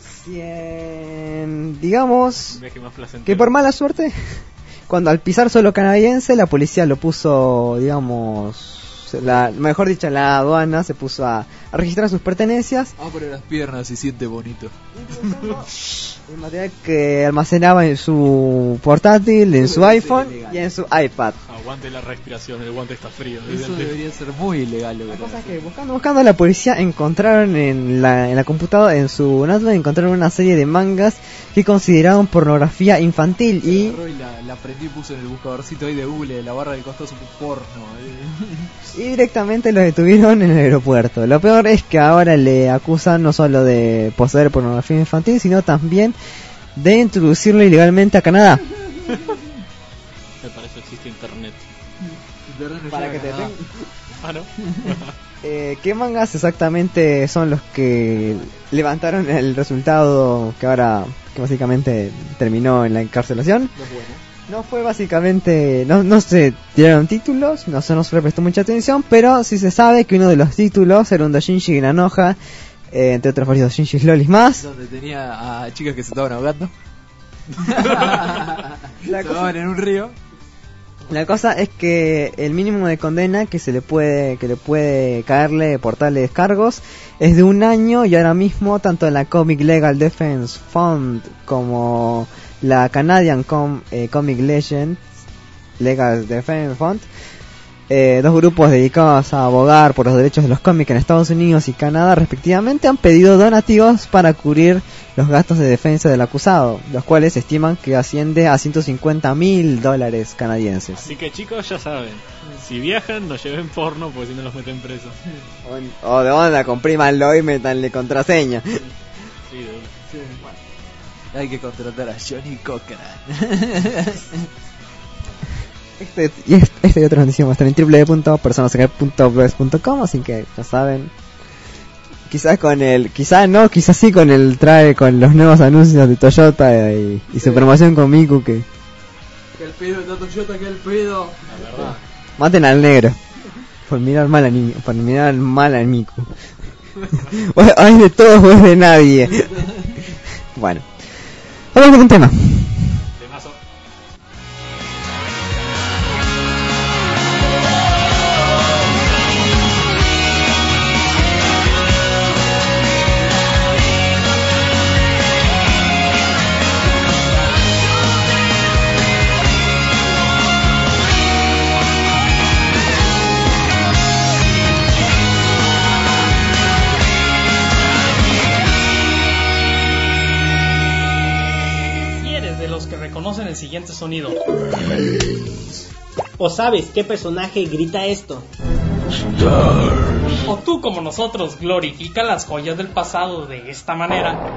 [SPEAKER 1] Bien, digamos
[SPEAKER 3] Un viaje más placentero.
[SPEAKER 1] que por mala suerte, cuando al pisar suelo canadiense, la policía lo puso, digamos, la, mejor dicho, la aduana se puso a, a registrar sus pertenencias.
[SPEAKER 2] Abre las piernas y siente bonito.
[SPEAKER 1] El material que almacenaba en su portátil, en su iPhone y en su iPad.
[SPEAKER 3] Aguante la respiración, el guante está frío.
[SPEAKER 2] Eso
[SPEAKER 3] evidente.
[SPEAKER 2] debería ser muy ilegal lo
[SPEAKER 1] La
[SPEAKER 2] que
[SPEAKER 1] cosa es
[SPEAKER 2] están
[SPEAKER 1] que buscando, buscando la policía encontraron en la, en la computadora, en su notebook, encontraron una serie de mangas que consideraban pornografía infantil y...
[SPEAKER 2] Agarró y la, la prendí y puso en el buscadorcito ahí de Google, la barra del costado su porno. eh.
[SPEAKER 1] y directamente lo detuvieron en el aeropuerto. Lo peor es que ahora le acusan no solo de poseer pornografía infantil, sino también de introducirlo ilegalmente a Canadá.
[SPEAKER 3] Me parece que existe internet.
[SPEAKER 2] Internet no
[SPEAKER 1] Para
[SPEAKER 2] llega
[SPEAKER 1] que te
[SPEAKER 2] a Canadá.
[SPEAKER 3] Ah, ¿no?
[SPEAKER 1] Eh, ¿Qué mangas exactamente son los que levantaron el resultado que ahora, que básicamente terminó en la encarcelación?
[SPEAKER 2] No es bueno.
[SPEAKER 1] No fue básicamente, no, no se tiraron títulos, no se nos le prestó mucha atención, pero sí se sabe que uno de los títulos era un Dojinshi Granoja, eh, entre otros varios Dojinshi lolis más.
[SPEAKER 2] Donde tenía a chicas que se estaban ahogando.
[SPEAKER 1] La
[SPEAKER 2] se
[SPEAKER 1] cosa-
[SPEAKER 2] ahogaban en un río.
[SPEAKER 1] La cosa es que el mínimo de condena que se le puede que le puede caerle por tales cargos es de un año, y ahora mismo tanto en la Comic Legal Defense Fund como la Canadian Com- eh, Comic Legends Legal Defense Fund, eh, dos grupos dedicados a abogar por los derechos de los cómics en Estados Unidos y Canadá respectivamente, han pedido donativos para cubrir los gastos de defensa del acusado, los cuales estiman que asciende a ciento cincuenta mil dólares canadienses.
[SPEAKER 3] Así que chicos, ya saben. Si viajan, no lleven porno porque si no los meten presos.
[SPEAKER 1] O, o de onda, comprímanlo y métanle contraseña.
[SPEAKER 3] Sí, de una.
[SPEAKER 2] Hay que contratar a Johnny Cochran.
[SPEAKER 1] Este y, este, este y otros noticias muestran en doble u doble u doble u punto personasacred punto blogspot punto com, así que ya saben. Quizás con el, quizás no, quizás sí con el trae con los nuevos anuncios de Toyota y, y su promoción con Miku, que
[SPEAKER 2] Que el pedo, está Toyota, que el pedo.
[SPEAKER 3] La verdad.
[SPEAKER 1] maten al negro por mirar mal a ni, por mirar mal a Miku. O es de todos o es de nadie. Bueno, vamos con un tema.
[SPEAKER 3] Temazo.
[SPEAKER 4] 「 de los que reconocen el siguiente sonido.
[SPEAKER 5] ¿O sabes qué personaje grita esto?
[SPEAKER 4] O tú, como nosotros, glorifica las joyas del pasado de esta manera.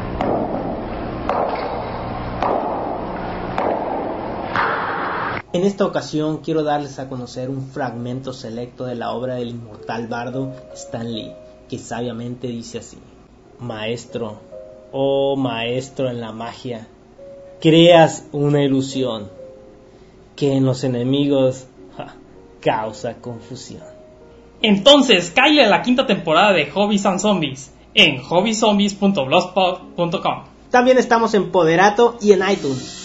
[SPEAKER 5] En esta ocasión quiero darles a conocer un fragmento selecto de la obra del inmortal bardo Stan Lee, que sabiamente dice así: Maestro, oh maestro en la magia, creas una ilusión que en los enemigos ja, causa confusión.
[SPEAKER 4] Entonces, cáele a la quinta temporada de Hobbies and Zombies en hobby zombies punto blogspot punto com.
[SPEAKER 5] También estamos en Poderato y en iTunes.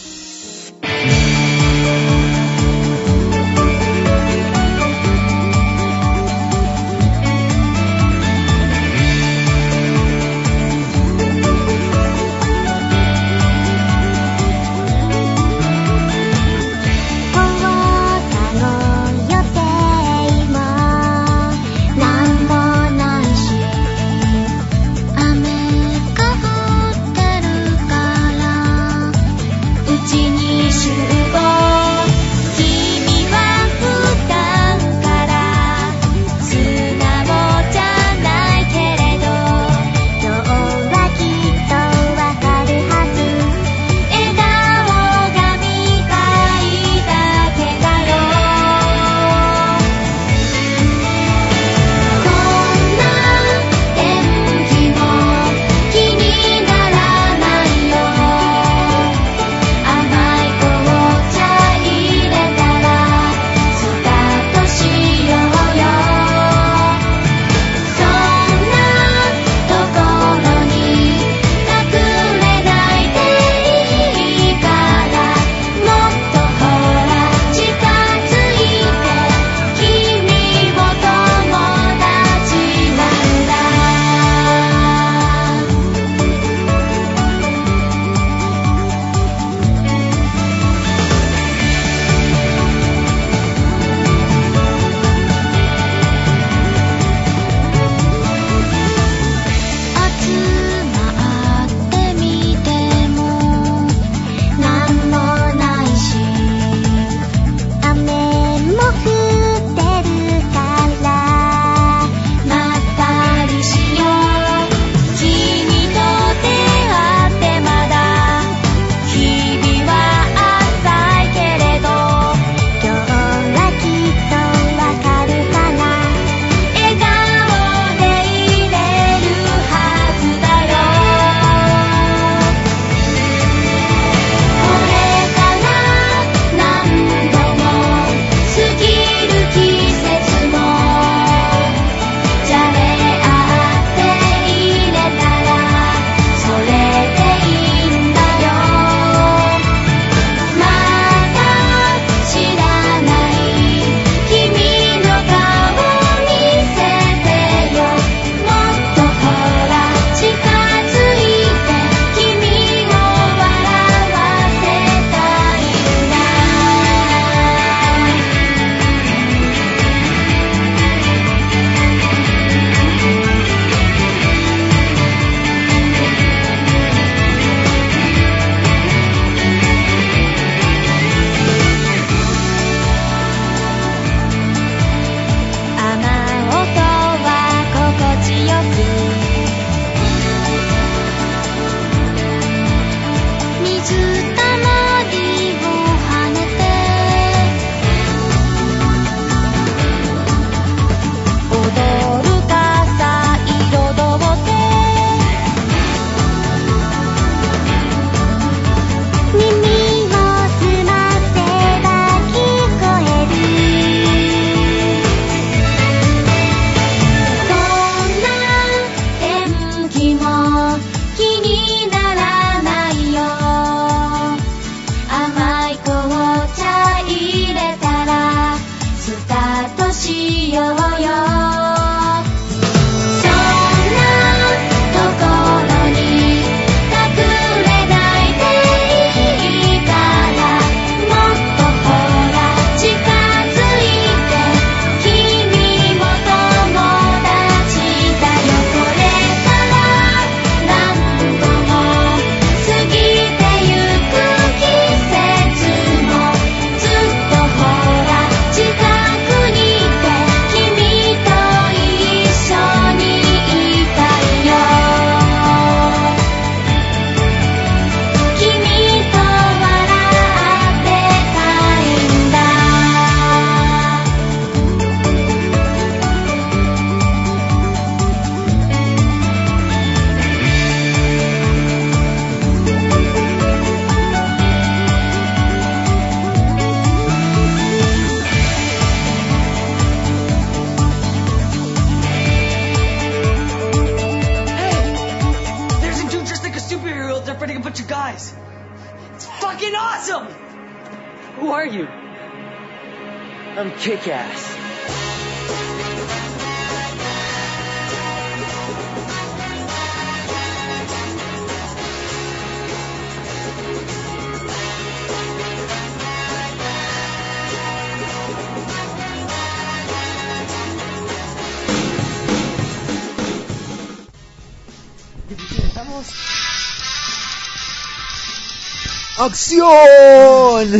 [SPEAKER 6] awesome! Who are you? I'm Kick-Ass.
[SPEAKER 1] Estamos. ¡Acción!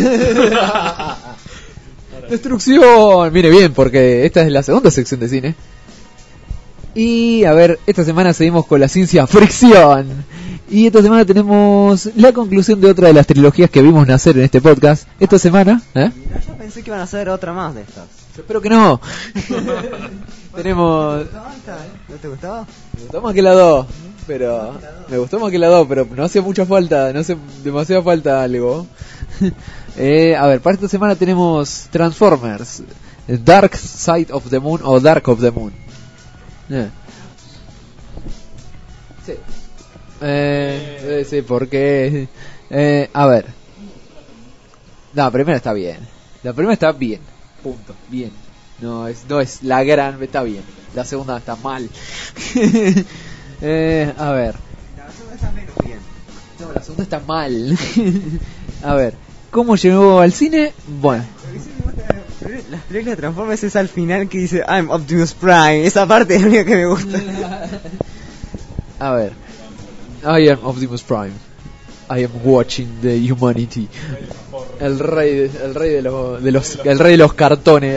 [SPEAKER 1] ¡Destrucción! Mire bien, porque esta es la segunda sección de cine. Y a ver, esta semana seguimos con la ciencia fricción. Y esta semana tenemos la conclusión de otra de las trilogías que vimos nacer en este podcast. Esta semana, ¿eh?
[SPEAKER 2] Yo pensé que iban a hacer otra más de estas.
[SPEAKER 1] Yo espero que no. Tenemos...
[SPEAKER 2] ¿No te gustaba?
[SPEAKER 1] Me gustó más que la dos, pero... Me gustó más que la dos, pero no hacía mucha falta, no hace demasiada falta algo. eh, a ver, para esta semana tenemos Transformers, Dark Side of the Moon o Dark of the Moon. Eh. Sí. Eh, eh, sí, porque... Eh, a ver. No, la primera está bien. La primera está bien. Punto. Bien. No es, no es la gran, está bien. La segunda está mal. eh, a ver.
[SPEAKER 2] La segunda está menos bien.
[SPEAKER 1] No, la segunda está mal. A ver. ¿Cómo llegó al cine? Bueno.
[SPEAKER 2] Las películas de Transformers es al final que dice I'm Optimus Prime. Esa parte es la única que me gusta.
[SPEAKER 1] A ver. I am Optimus Prime. I am watching the humanity. El rey de, el rey de los, de los el rey de los cartones.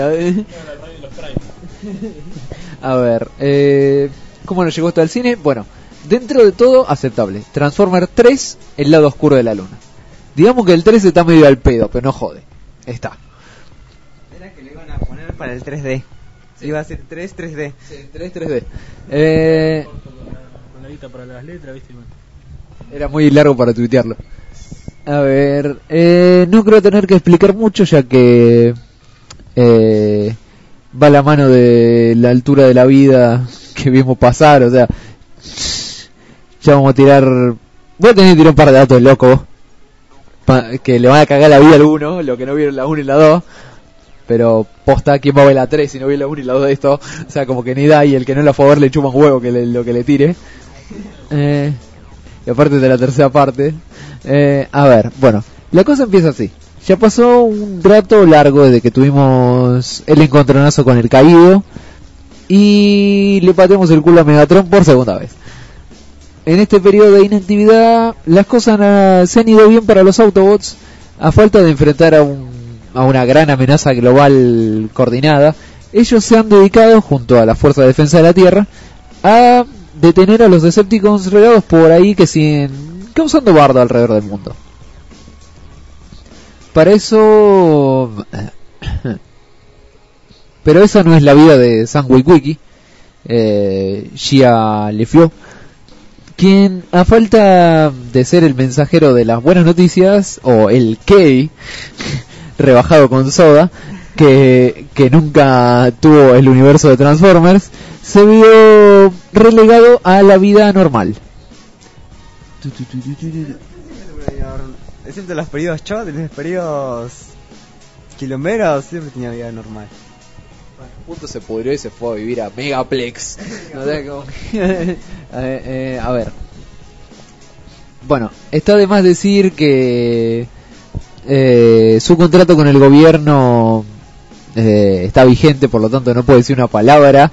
[SPEAKER 1] A ver, eh, ¿cómo nos llegó esto al cine? Bueno, dentro de todo aceptable. Transformers tres, el lado oscuro de la luna. Digamos que el tres está medio al pedo, pero no jode. Está.
[SPEAKER 2] Era que le iban a poner para el tres D. Sí. Iba a ser tres tres D.
[SPEAKER 1] Sí, tres tres D. Eh,
[SPEAKER 3] con la guita para las letras, ¿viste?
[SPEAKER 1] Era muy largo para tuitearlo. A ver, eh, no creo tener que explicar mucho ya que eh, va a la mano de la altura de la vida que vimos pasar, o sea, ya vamos a tirar, voy a tener que tirar un par de datos locos pa, que le van a cagar la vida al uno, lo que no vieron la uno y la dos, pero posta, ¿quién va a ver la tres si no vio la uno y la dos de esto? O sea, como que ni da, y el que no la fue a ver le chupa un huevo que le, lo que le tire. Eh... Y aparte de la tercera parte, eh, a ver, bueno, la cosa empieza así. Ya pasó un rato largo desde que tuvimos el encontronazo con el caído y le pateamos el culo a Megatron por segunda vez. En este periodo de inactividad, las cosas han, se han ido bien para los Autobots, a falta de enfrentar a, un, a una gran amenaza global coordinada. Ellos se han dedicado, junto a la Fuerza de Defensa de la Tierra, a detener a los Decepticons regados por ahí que siguen causando bardo alrededor del mundo. Para eso... Pero esa no es la vida de Sam Witwicky, eh, Shia LeFou, quien, a falta de ser el mensajero de las buenas noticias, o el K rebajado con soda, que, que nunca tuvo el universo de Transformers, se vio relegado a la vida normal.
[SPEAKER 2] Excepto los periodos shot, los periodos quilomberos, siempre tenía vida normal.
[SPEAKER 1] Punto se pudrió y se fue a vivir a Megaplex. No sé cómo... eh, eh, a ver. Bueno, está de más decir que eh, su contrato con el gobierno eh, está vigente, por lo tanto no puede decir una palabra.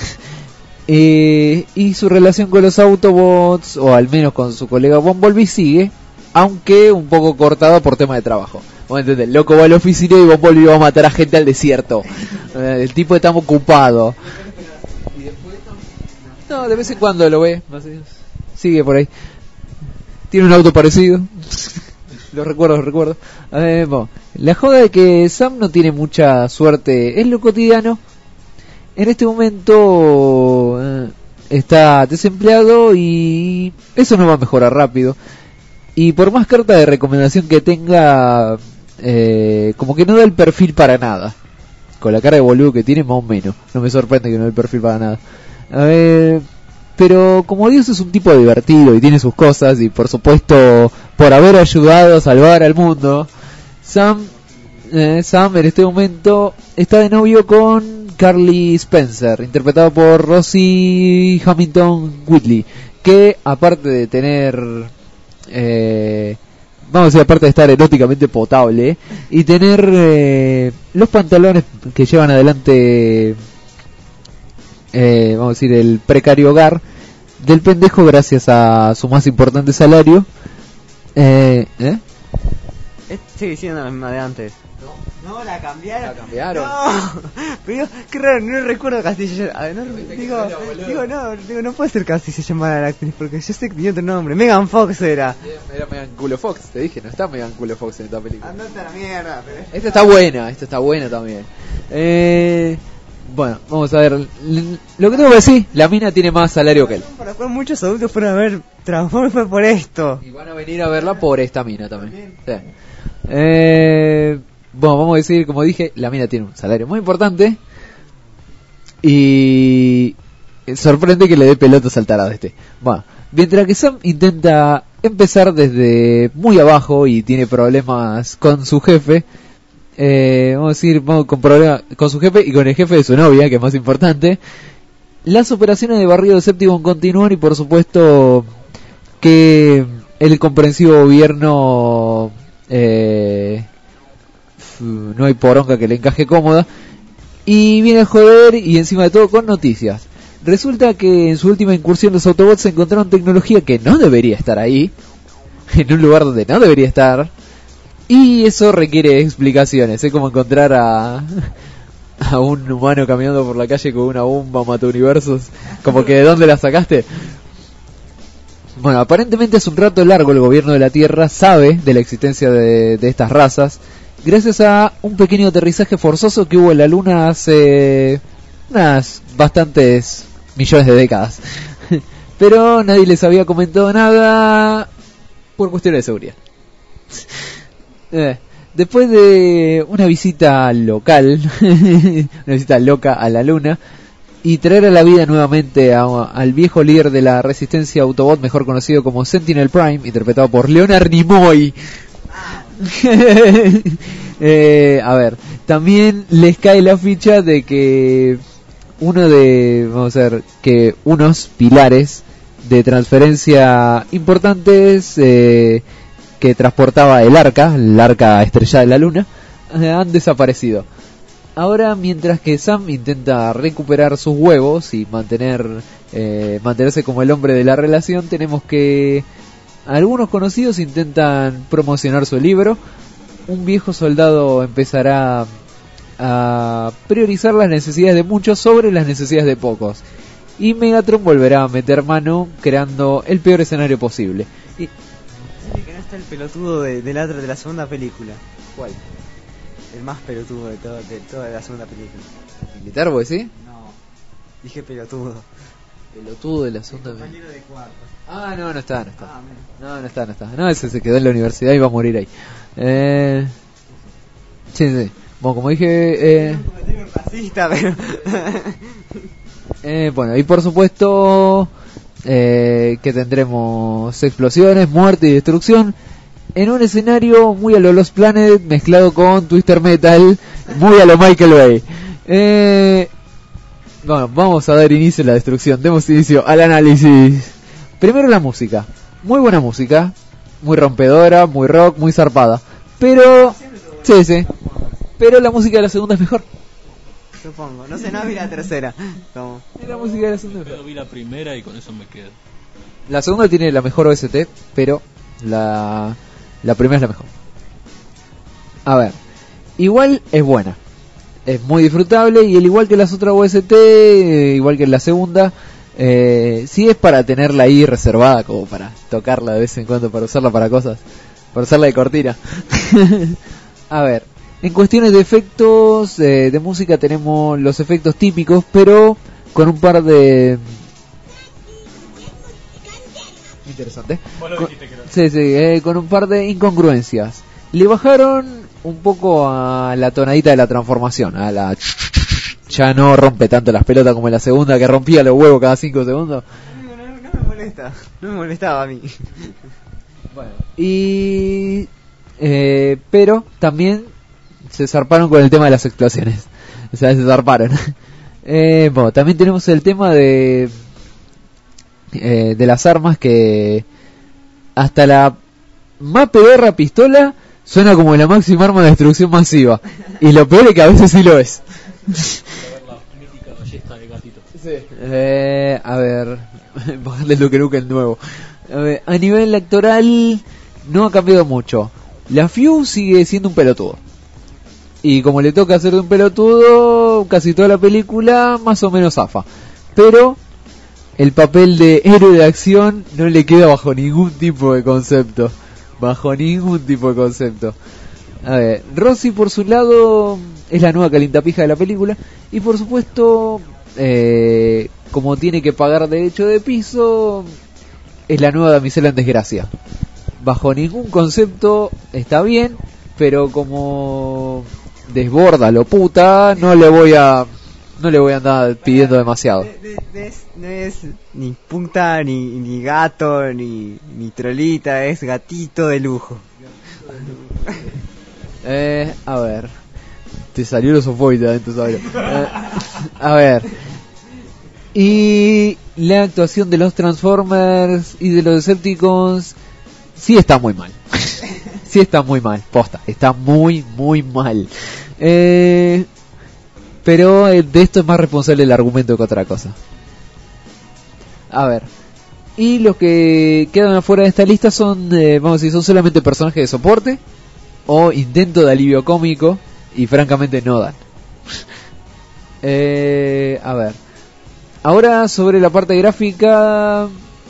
[SPEAKER 1] Eh, y su relación con los Autobots, o al menos con su colega Bumblebee, sigue, aunque un poco cortada por tema de trabajo. Vos entendés, el loco va a la oficina y Bumblebee va a matar a gente al desierto. Eh, el tipo está ocupado. No, de vez en cuando lo ve. Sigue por ahí. Tiene un auto parecido. Lo recuerdo, lo recuerdo. Eh, bueno, la joda de que Sam no tiene mucha suerte en lo cotidiano. En este momento eh, está desempleado y eso no va a mejorar rápido. Y por más carta de recomendación que tenga, eh, como que no da el perfil para nada. Con la cara de boludo que tiene, más o menos. No me sorprende que no dé el perfil para nada. A ver, pero como Dios es un tipo divertido y tiene sus cosas, y por supuesto por haber ayudado a salvar al mundo,
[SPEAKER 2] Sam, eh, Sam en este momento está de novio con Carly Spencer, interpretado por Rosie Hamilton Whitley, que aparte de tener, eh, vamos a decir, aparte de estar eróticamente potable y tener eh, los pantalones que llevan adelante, eh, vamos a decir, el precario hogar del pendejo gracias a su más importante salario, eh, ¿eh?
[SPEAKER 1] Sigue siendo la misma de antes. No, no la cambiaron.
[SPEAKER 2] La cambiaron.
[SPEAKER 1] No, pero qué raro, no recuerdo casi se llama- a ver, no, digo, digo, no, digo, no puede ser casi se llamara la actriz porque yo sé que tenía otro nombre. Megan Fox era.
[SPEAKER 2] Era Megan Culo Fox, te dije, no está Megan Culo Fox en esta película.
[SPEAKER 1] Andate a la mierda, pero
[SPEAKER 2] Esta está buena, esta está buena también. Eh, bueno, vamos a ver. L- Lo que tengo que decir, la mina tiene más salario que él.
[SPEAKER 1] por la cual muchos adultos fueron a ver Transformers fue por esto.
[SPEAKER 2] Y van a venir a verla por esta mina también. Sí. Eh, bueno, vamos a decir, como dije, la mina tiene un salario muy importante. Y sorprende que le dé pelotas al tarado este. Bueno, mientras que Sam intenta empezar desde muy abajo y tiene problemas con su jefe. Eh, vamos a decir, vamos con problemas con su jefe y con el jefe de su novia, que es más importante. Las operaciones de barrido de Septicon continúan y por supuesto que el comprensivo gobierno, eh, no hay poronga que le encaje cómoda y viene a joder, y encima de todo con noticias. Resulta que en su última incursión los Autobots encontraron tecnología que no debería estar ahí, en un lugar donde no debería estar, y eso requiere explicaciones. Es como encontrar a a un humano caminando por la calle con una bomba mata universos, como que ¿de dónde la sacaste? Bueno, aparentemente hace un rato largo el gobierno de la Tierra sabe de la existencia de, de estas razas, gracias a un pequeño aterrizaje forzoso que hubo en la Luna hace unas bastantes millones de décadas. Pero nadie les había comentado nada por cuestiones de seguridad. eh, después de una visita local, una visita loca a la Luna, y traer a la vida nuevamente a, al viejo líder de la resistencia Autobot, mejor conocido como Sentinel Prime, interpretado por Leonard Nimoy. eh, a ver, también les cae la ficha de que uno de, vamos a ver, que unos pilares de transferencia importantes eh, que transportaba el arca, el arca estrellada de la Luna, eh, han desaparecido. Ahora, mientras que Sam intenta recuperar sus huevos y mantener eh, mantenerse como el hombre de la relación, tenemos que algunos conocidos intentan promocionar su libro. Un viejo soldado empezará a priorizar las necesidades de muchos sobre las necesidades de pocos, y Megatron volverá a meter mano creando el peor escenario posible. Y...
[SPEAKER 1] sí, que no está el pelotudo de, de, la, de la segunda película.
[SPEAKER 2] ¿Cuál?
[SPEAKER 1] El más pelotudo de, todo, de toda la segunda película.
[SPEAKER 2] ¿Militar, vos decís?
[SPEAKER 1] No, dije pelotudo.
[SPEAKER 2] Pelotudo de la segunda película.
[SPEAKER 1] Compañero de cuarto.
[SPEAKER 2] Ah, no, no está, no está.
[SPEAKER 1] Ah, mira.
[SPEAKER 2] No, no está, no está. No, ese se quedó en la universidad y va a morir ahí. Eh... Sí, sí. Bueno, como dije... Eh...
[SPEAKER 1] Un comentario racista, pero...
[SPEAKER 2] eh, bueno, y por supuesto... Eh, que tendremos explosiones, muerte y destrucción en un escenario muy a lo Lost Planet mezclado con Twister Metal, muy a lo Michael Bay. Eh, bueno, vamos a dar inicio a la destrucción. Demos inicio al análisis. Primero la música. Muy buena música, muy rompedora, muy rock, muy zarpada. Pero, sí, sí. Pero la música de la segunda es mejor.
[SPEAKER 1] Supongo, no sé, no vi la tercera. Como...
[SPEAKER 2] La música de la segunda es mejor.
[SPEAKER 3] Pero vi la primera y con eso me quedo.
[SPEAKER 2] La segunda tiene la mejor O S T, pero la, la primera es la mejor. A ver, igual es buena, es muy disfrutable, y al igual que las otras O S T, eh, igual que en la segunda, eh, sí es para tenerla ahí reservada, como para tocarla de vez en cuando, para usarla para cosas, para usarla de cortina. A ver, en cuestiones de efectos, eh, de música tenemos los efectos típicos, pero con un par de... Interesante.
[SPEAKER 3] Vos lo
[SPEAKER 2] Con,
[SPEAKER 3] dijiste, creo.
[SPEAKER 2] sí, sí, eh, con un par de incongruencias. Le bajaron un poco a la tonadita de la transformación, a la... Ya no rompe tanto las pelotas como en la segunda, que rompía los huevos cada cinco segundos.
[SPEAKER 1] No, no, no me molesta, no me molestaba a mí.
[SPEAKER 2] Bueno, y Eh, pero también se zarparon con el tema de las explosiones. O sea, se zarparon. eh, bueno, también tenemos el tema de eh, de las armas, que hasta la más pedorra pistola suena como la máxima arma de destrucción masiva. Y lo peor es que a veces sí lo es. Eh, a ver, bajarle lo que nunca el nuevo. A ver, a nivel electoral no ha cambiado mucho. La F U sigue siendo un pelotudo. Y como le toca hacer de un pelotudo, casi toda la película más o menos zafa. Pero el papel de héroe de acción no le queda bajo ningún tipo de concepto. Bajo ningún tipo de concepto. A ver, Rosy por su lado es la nueva calientapija de la película. Y por supuesto, eh, como tiene que pagar derecho de piso, es la nueva damisela en desgracia. Bajo ningún concepto está bien, pero como desborda lo puta, no le voy a no le voy a andar pidiendo demasiado.
[SPEAKER 1] No es, no es ni puta, ni, ni gato, ni, ni trolita, es gatito de lujo.
[SPEAKER 2] Eh, a ver, te salió los sofoides adentro, ¿sabes? Eh, a ver. Y la actuación de los Transformers y de los Decepticons sí está muy mal. Sí está muy mal, posta, está muy, muy mal. Eh, pero eh, de esto es más responsable el argumento que otra cosa. A ver. Y los que quedan afuera de esta lista son, eh, vamos a decir, son solamente personajes de soporte o intento de alivio cómico, y francamente no dan. eh, a ver. Ahora sobre la parte gráfica,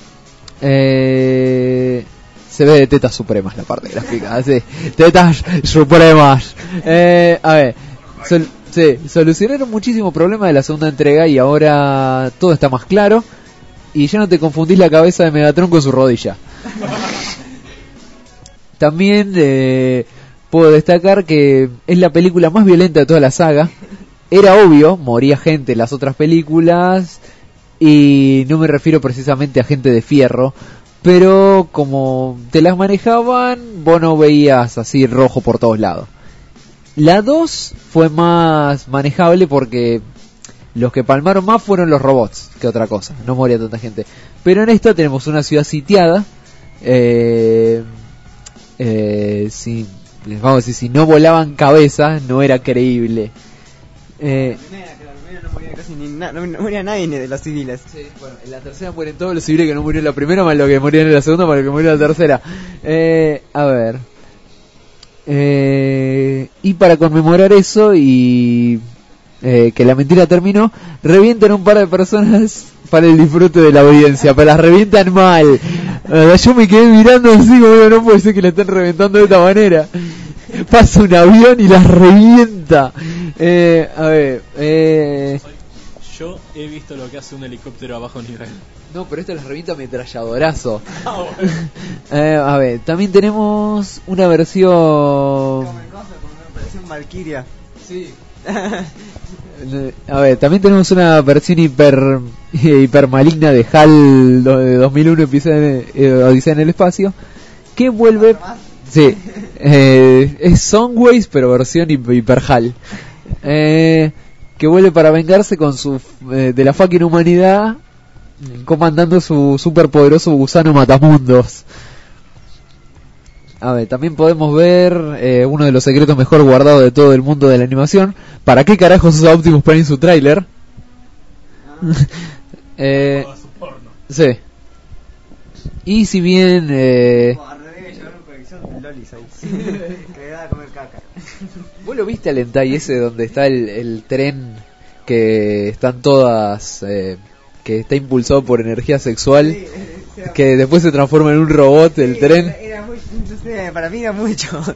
[SPEAKER 2] eh, se ve de tetas supremas la parte gráfica, sí, tetas supremas. Eh, a ver, sol, sí, solucionaron muchísimos problemas de la segunda entrega y ahora todo está más claro y ya no te confundís la cabeza de Megatron con su rodilla. También eh, puedo destacar que es la película más violenta de toda la saga. Era obvio, moría gente en las otras películas, y no me refiero precisamente a gente de fierro, pero como te las manejaban, vos no veías así rojo por todos lados. La dos fue más manejable porque los que palmaron más fueron los robots que otra cosa, no moría tanta gente. Pero en esta tenemos una ciudad sitiada, eh, eh, si, vamos a decir, si no volaban cabezas no era creíble. Eh,
[SPEAKER 1] No moría casi ni na- no, no moría nadie de los civiles.
[SPEAKER 2] Sí, bueno, en la tercera mueren todos los civiles que no murieron en la primera, más lo que murieron en la segunda, más lo que murieron en la tercera. Eh, a ver. Eh, y para conmemorar eso y eh, que la mentira terminó, revientan un par de personas para el disfrute de la audiencia, pero las revientan mal. Eh, yo me quedé mirando así como, no puede ser que la estén reventando de esta manera. Pasa un avión y las revienta. Eh, a ver, eh...
[SPEAKER 3] Yo he visto lo que hace un helicóptero a bajo nivel.
[SPEAKER 2] No, pero esto las revienta ametralladorazo. Ah, bueno. eh, a ver, también tenemos una versión...
[SPEAKER 1] Como el coso, como una versión Valkyria.
[SPEAKER 2] Sí. A ver, también tenemos una versión hiper hiper maligna de HAL de dos mil uno, Odisea en, eh, Odisea en el espacio, que vuelve... Sí, eh, es Soundwaves, pero versión hiper HAL. Eh, que vuelve para vengarse con su eh, de la fucking humanidad, comandando su superpoderoso gusano matamundos. A ver, también podemos ver eh, uno de los secretos mejor guardados de todo el mundo de la animación. ¿Para qué carajos usa Optimus Prime en su tráiler? eh, sí. Y si bien... Eh,
[SPEAKER 1] que le da a comer caca.
[SPEAKER 2] ¿Vos lo viste al hentai ese donde está el, el tren que están todas... Eh, que está impulsado por energía sexual, sí, o sea, que después se transforma en un robot, el sí, tren?
[SPEAKER 1] Era, era muy, no sé, para mí era muy choto.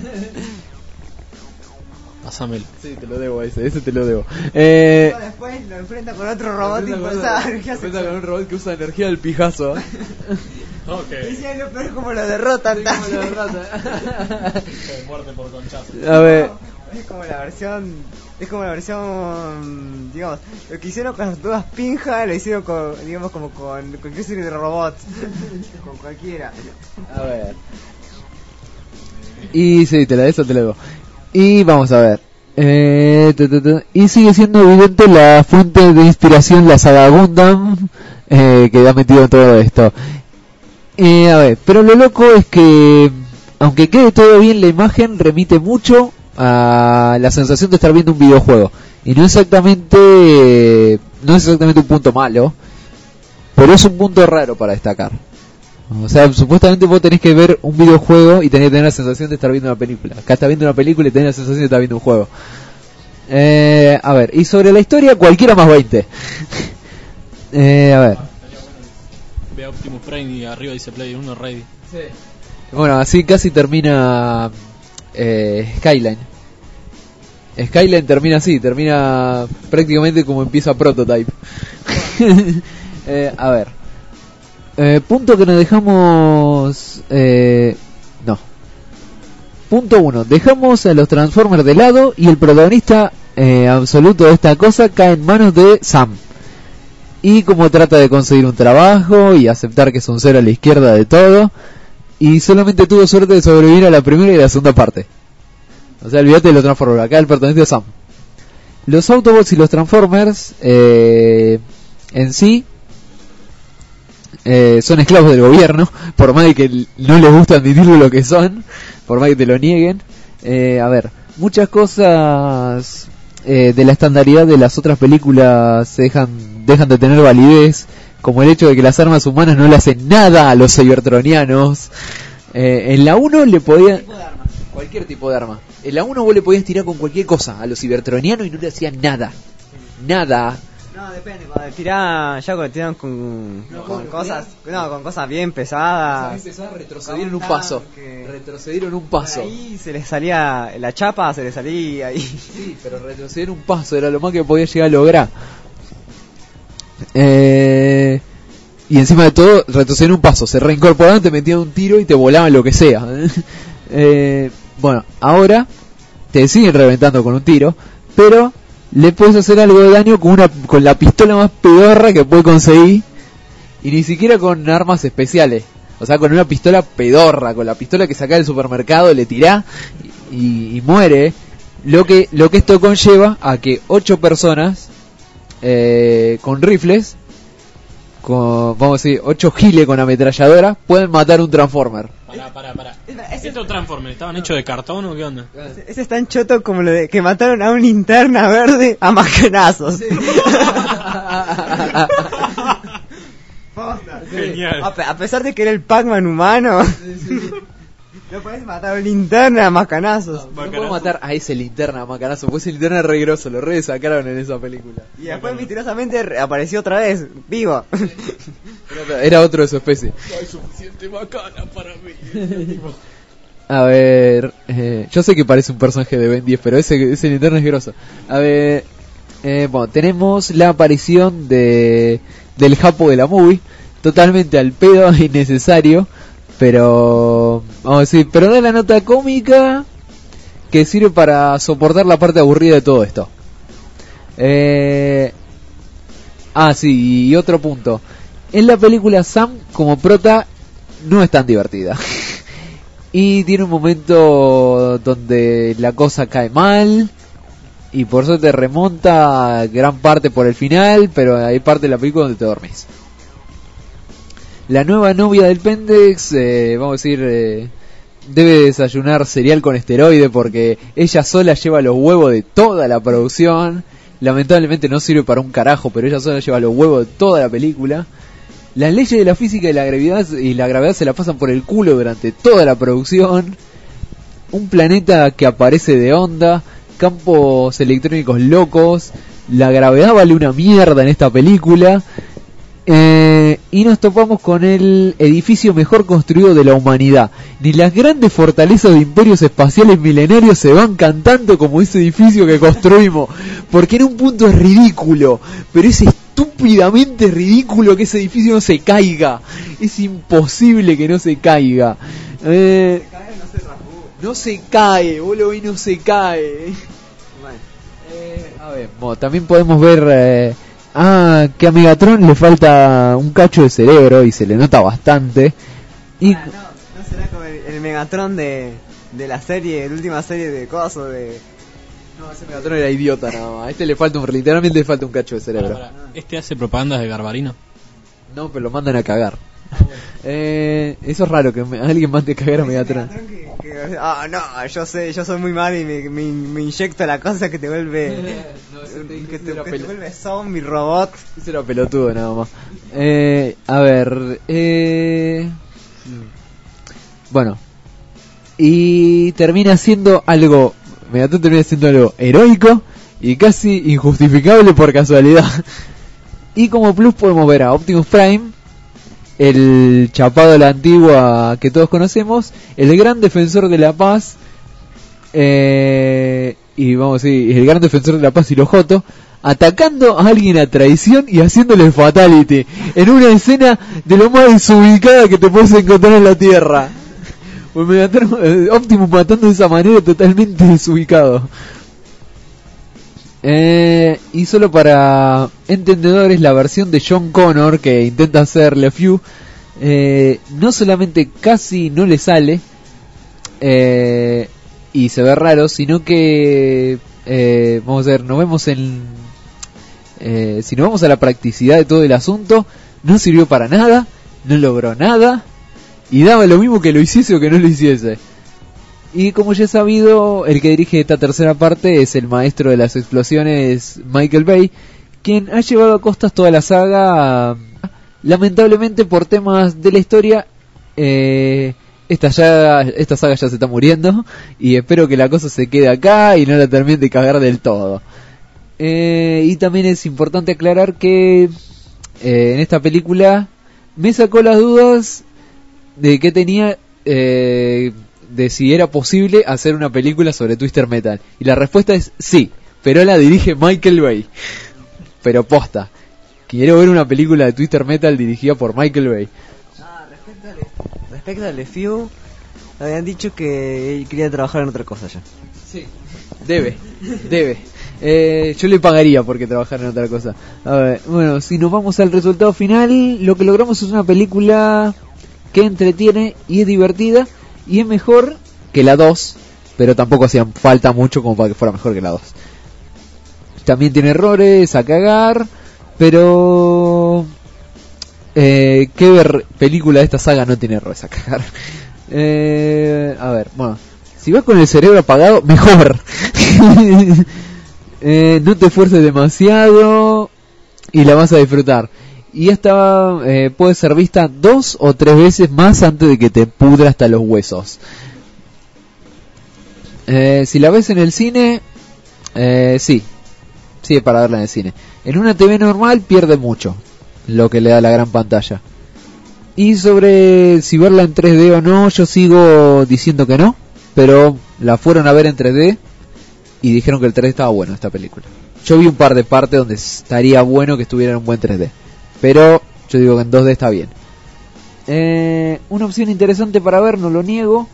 [SPEAKER 3] Pásamelo.
[SPEAKER 2] Sí, te lo debo ese, ese te lo debo. Eh,
[SPEAKER 1] no, después lo enfrenta con otro robot impulsado por energía sexual.
[SPEAKER 2] Con un robot que usa energía del pijazo.
[SPEAKER 3] Okay.
[SPEAKER 1] Y si hay lo peor es como lo derrotan.
[SPEAKER 2] Sí, como lo derrotan.
[SPEAKER 3] Muerte por conchazo.
[SPEAKER 2] A ver.
[SPEAKER 1] Es como la versión, es como la versión, digamos, lo que hicieron con las tortugas pinja lo hicieron con, digamos, como con cualquier serie de robots, con cualquiera.
[SPEAKER 2] A ver.
[SPEAKER 7] Y sí, te la de eso te la digo. Y vamos a ver. Eh, tu, tu, tu. Y sigue siendo evidente la fuente de inspiración, la saga Gundam, eh, que ha metido en todo esto. Eh, a ver, pero lo loco es que, aunque quede todo bien, la imagen remite mucho a la sensación de estar viendo un videojuego. Y no exactamente, no es exactamente un punto malo, pero es un punto raro para destacar. O sea, supuestamente vos tenés que ver un videojuego y tenés que tener la sensación de estar viendo una película. Acá estás viendo una película y tenés la sensación de estar viendo un juego. Eh, a ver, y sobre la historia, cualquiera más veinte. eh, a ver.
[SPEAKER 3] Ve a Optimus Prime y arriba dice Play uno Ready.
[SPEAKER 7] Sí. Bueno, así casi termina eh, Skyline. Skyline termina así, termina prácticamente como empieza Prototype. eh, a ver. Eh, punto que nos dejamos... Eh, no. Punto uno. Dejamos a los Transformers de lado y el protagonista eh, absoluto de esta cosa cae en manos de Sam. Y como trata de conseguir un trabajo y aceptar que es un cero a la izquierda de todo. Y solamente tuvo suerte de sobrevivir a la primera y la segunda parte. O sea, olvídate de los Transformers. Acá el protagonista es Sam. Los Autobots y los Transformers eh, en sí... Eh, son esclavos del gobierno, por más de que no les gusta admitirlo lo que son, por más que te lo nieguen. Eh, a ver, muchas cosas eh, de la estandaridad de las otras películas se dejan, dejan de tener validez, como el hecho de que las armas humanas no le hacen nada a los cybertronianos. Eh, en la uno le podían... Cualquier tipo de arma. En la uno vos le podías tirar con cualquier cosa a los cybertronianos y no le hacían nada. Nada.
[SPEAKER 1] No, depende, cuando tiran, ya cuando tiran con,
[SPEAKER 7] No,
[SPEAKER 1] con
[SPEAKER 7] no,
[SPEAKER 1] cosas,
[SPEAKER 7] no.
[SPEAKER 1] no, con cosas bien pesadas.
[SPEAKER 7] Cosas bien pesadas, retrocedieron un paso.
[SPEAKER 1] Que
[SPEAKER 7] Retrocedieron un paso.
[SPEAKER 1] ahí se les salía, la chapa se les salía ahí.
[SPEAKER 7] Sí, pero retroceder un paso era lo más que podía llegar a lograr. Eh, y encima de todo, retroceder un paso. Se reincorporaban, te metían un tiro y te volaban lo que sea. eh, bueno, ahora te siguen reventando con un tiro, pero le puedes hacer algo de daño con una con la pistola más pedorra que puedes conseguir. Y ni siquiera con armas especiales. O sea, con una pistola pedorra, con la pistola que sacás del supermercado, le tirás y, y muere. Lo que lo que esto conlleva a que ocho personas eh, con rifles, con, vamos a decir, ocho giles con ametralladora, pueden matar un Transformer.
[SPEAKER 3] Pará, pará, pará. ¿Estos Transformers estaban hechos de cartón o qué onda?
[SPEAKER 1] Ese es tan choto como lo de que mataron a un linterna verde a macanazos. Sí.
[SPEAKER 3] Genial.
[SPEAKER 1] A, pe- a pesar de que era el Pac-Man humano,
[SPEAKER 7] Sí, sí, sí.
[SPEAKER 1] no podés matar a un linterna a macanazos.
[SPEAKER 7] No, no puedo matar a ese linterna macanazo, porque ese linterna es re grosso, lo re sacaron en esa película.
[SPEAKER 1] Y después misteriosamente re- apareció otra vez, vivo.
[SPEAKER 7] Era, era otro de su especie.
[SPEAKER 3] No hay suficiente macana para mí.
[SPEAKER 7] A ver, eh, yo sé que parece un personaje de Ben diez, pero ese, ese linterna es grosso. A ver, eh, bueno, tenemos la aparición de del Japo de la movie, totalmente al pedo, innecesario, pero vamos a decir, pero da la nota cómica que sirve para soportar la parte aburrida de todo esto. Eh, ah, sí, y otro punto. En la película Sam como prota no es tan divertida. Y tiene un momento donde la cosa cae mal y por eso te remonta gran parte por el final, pero hay parte de la película donde te dormís. La nueva novia del Pendex, eh, vamos a decir, eh, debe desayunar cereal con esteroide porque ella sola lleva los huevos de toda la producción. Lamentablemente no sirve para un carajo, pero ella sola lleva los huevos de toda la película. Las leyes de la física y la gravedad y la gravedad se la pasan por el culo durante toda la producción. Un planeta que aparece de onda, campos electrónicos locos, la gravedad vale una mierda en esta película. Eh, y nos topamos con el edificio mejor construido de la humanidad. Ni las grandes fortalezas de imperios espaciales milenarios se van cantando como ese edificio que construimos, porque en un punto es ridículo, pero es estúpidamente ridículo que ese edificio no se caiga. Es imposible que no se caiga. Eh, no se cae, vos lo ves, no se cae. Eh, a ver, bueno, también podemos ver eh, ah, que a Megatron le falta un cacho de cerebro y se le nota bastante. Y
[SPEAKER 1] Ah, no, no será como el, el Megatron de, de la serie, la última serie de Coso, de...
[SPEAKER 7] No, ese Megatron era idiota nada más. A este le falta un, literalmente le falta un cacho de cerebro.
[SPEAKER 3] Para, para. ¿Este hace propagandas de Garbarino?
[SPEAKER 7] No, pero lo mandan a cagar. Eh, eso es raro que me- alguien mande a cagar a Megatron.
[SPEAKER 1] Que- que- Ah, no, yo sé, yo soy muy malo y me, me, me inyecto la cosa que te vuelve... que te, que te vuelve zombie, robot.
[SPEAKER 7] Ese era pelotudo nada más. Eh, a ver, eh... bueno. Y termina siendo algo... Megatron termina siendo algo heroico y casi injustificable por casualidad. Y como plus podemos ver a Optimus Prime, el chapado de la antigua que todos conocemos, el gran defensor de la paz, eh, y vamos a decir, el gran defensor de la paz y los Joto, atacando a alguien a traición y haciéndole fatality en una escena de lo más desubicada que te puedes encontrar en la Tierra. Pues Megatron, eh, Optimus matando de esa manera totalmente desubicado. Eh, y solo para entendedores, la versión de John Connor que intenta hacer LeFou, eh, no solamente casi no le sale eh, y se ve raro, sino que eh, vamos a ver, nos vemos en eh, si nos vamos a la practicidad de todo el asunto, no sirvió para nada, no logró nada y daba lo mismo que lo hiciese o que no lo hiciese. Y como ya he sabido, el que dirige esta tercera parte es el maestro de las explosiones, Michael Bay, quien ha llevado a costas toda la saga. Lamentablemente por temas de la historia, eh, esta, ya, esta saga ya se está muriendo y espero que la cosa se quede acá y no la termine de cagar del todo. Eh, y también es importante aclarar que eh, en esta película me sacó las dudas de que tenía... Eh, de si era posible hacer una película sobre Twister Metal. Y la respuesta es sí, pero la dirige Michael Bay. Pero posta, quiero ver una película de Twister Metal dirigida por Michael Bay.
[SPEAKER 1] Ah, respecto a, Le, respecto a LeFou, habían dicho que él quería trabajar en otra cosa ya.
[SPEAKER 7] Sí, debe, debe. Eh, yo le pagaría porque trabajara en otra cosa. A ver, bueno, si nos vamos al resultado final, lo que logramos es una película que entretiene y es divertida. Y es mejor que la dos, pero tampoco hacía falta mucho como para que fuera mejor que la dos. También tiene errores a cagar, pero... Eh, ¿qué ver película de esta saga no tiene errores a cagar? Eh, a ver, bueno, si vas con el cerebro apagado, mejor. eh, no te esfuerces demasiado y la vas a disfrutar. Y esta eh, puede ser vista dos o tres veces más antes de que te pudra hasta los huesos. Eh, si la ves en el cine, eh, sí, sí es para verla en el cine. En una T V normal pierde mucho, lo que le da la gran pantalla. Y sobre si verla en tres D o no, yo sigo diciendo que no, pero la fueron a ver en tres D y dijeron que el tres D estaba bueno esta película. Yo vi un par de partes donde estaría bueno que estuviera en un buen tres D. Pero yo digo que en dos D está bien. Eh, una opción interesante para ver, no lo niego.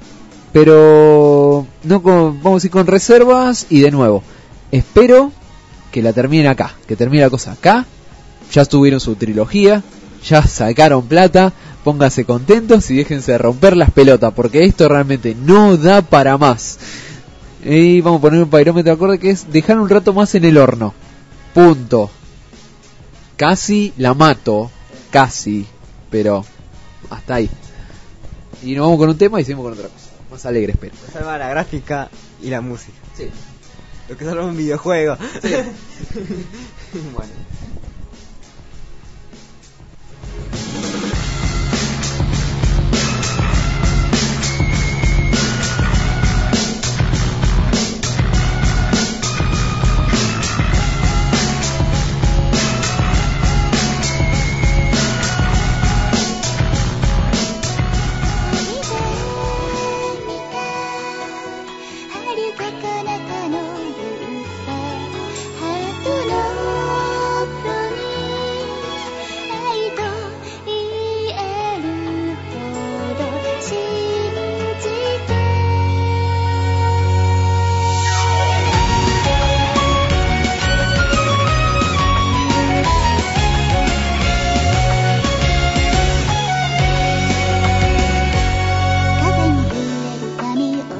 [SPEAKER 7] Pero no con, vamos a ir con reservas. Y de nuevo, espero que la terminen acá. Que termine la cosa acá. Ya tuvieron su trilogía. Ya sacaron plata. Pónganse contentos y déjense de romper las pelotas. Porque esto realmente no da para más. Y vamos a poner un pirómetro acorde que es dejar un rato más en el horno. Punto. Casi la mato, casi, pero hasta ahí. Y nos vamos con un tema y seguimos con otra cosa, más alegre, espero.
[SPEAKER 1] Salva la gráfica y la música.
[SPEAKER 7] Sí.
[SPEAKER 1] Lo que salva un videojuego.
[SPEAKER 7] Sí.
[SPEAKER 1] Bueno.
[SPEAKER 8] 「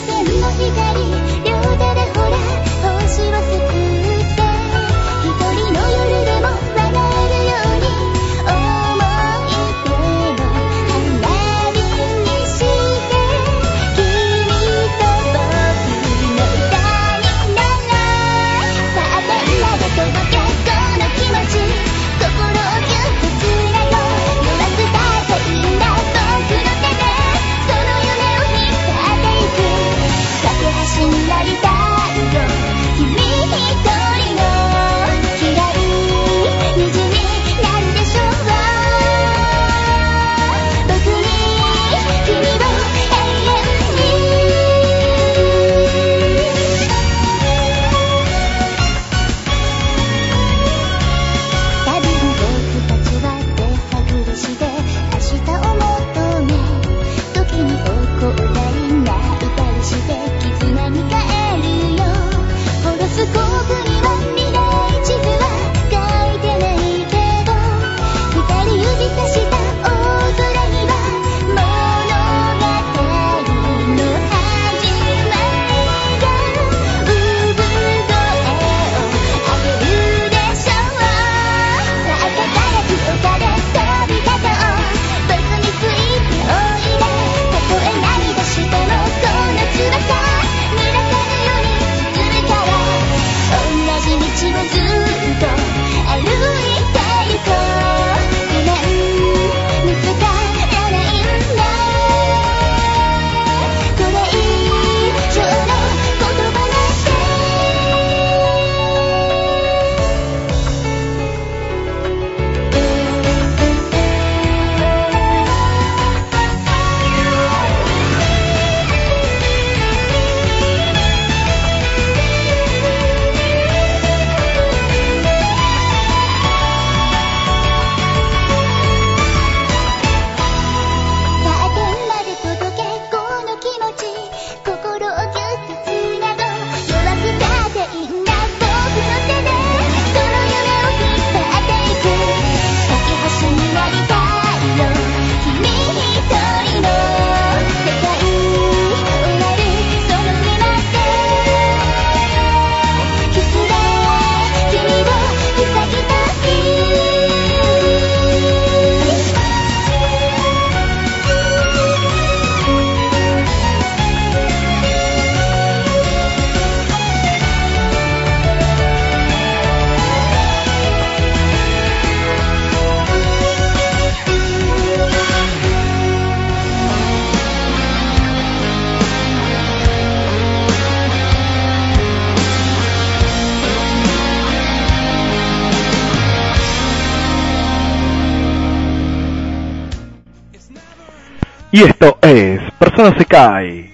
[SPEAKER 8] Y esto es Persona Sekai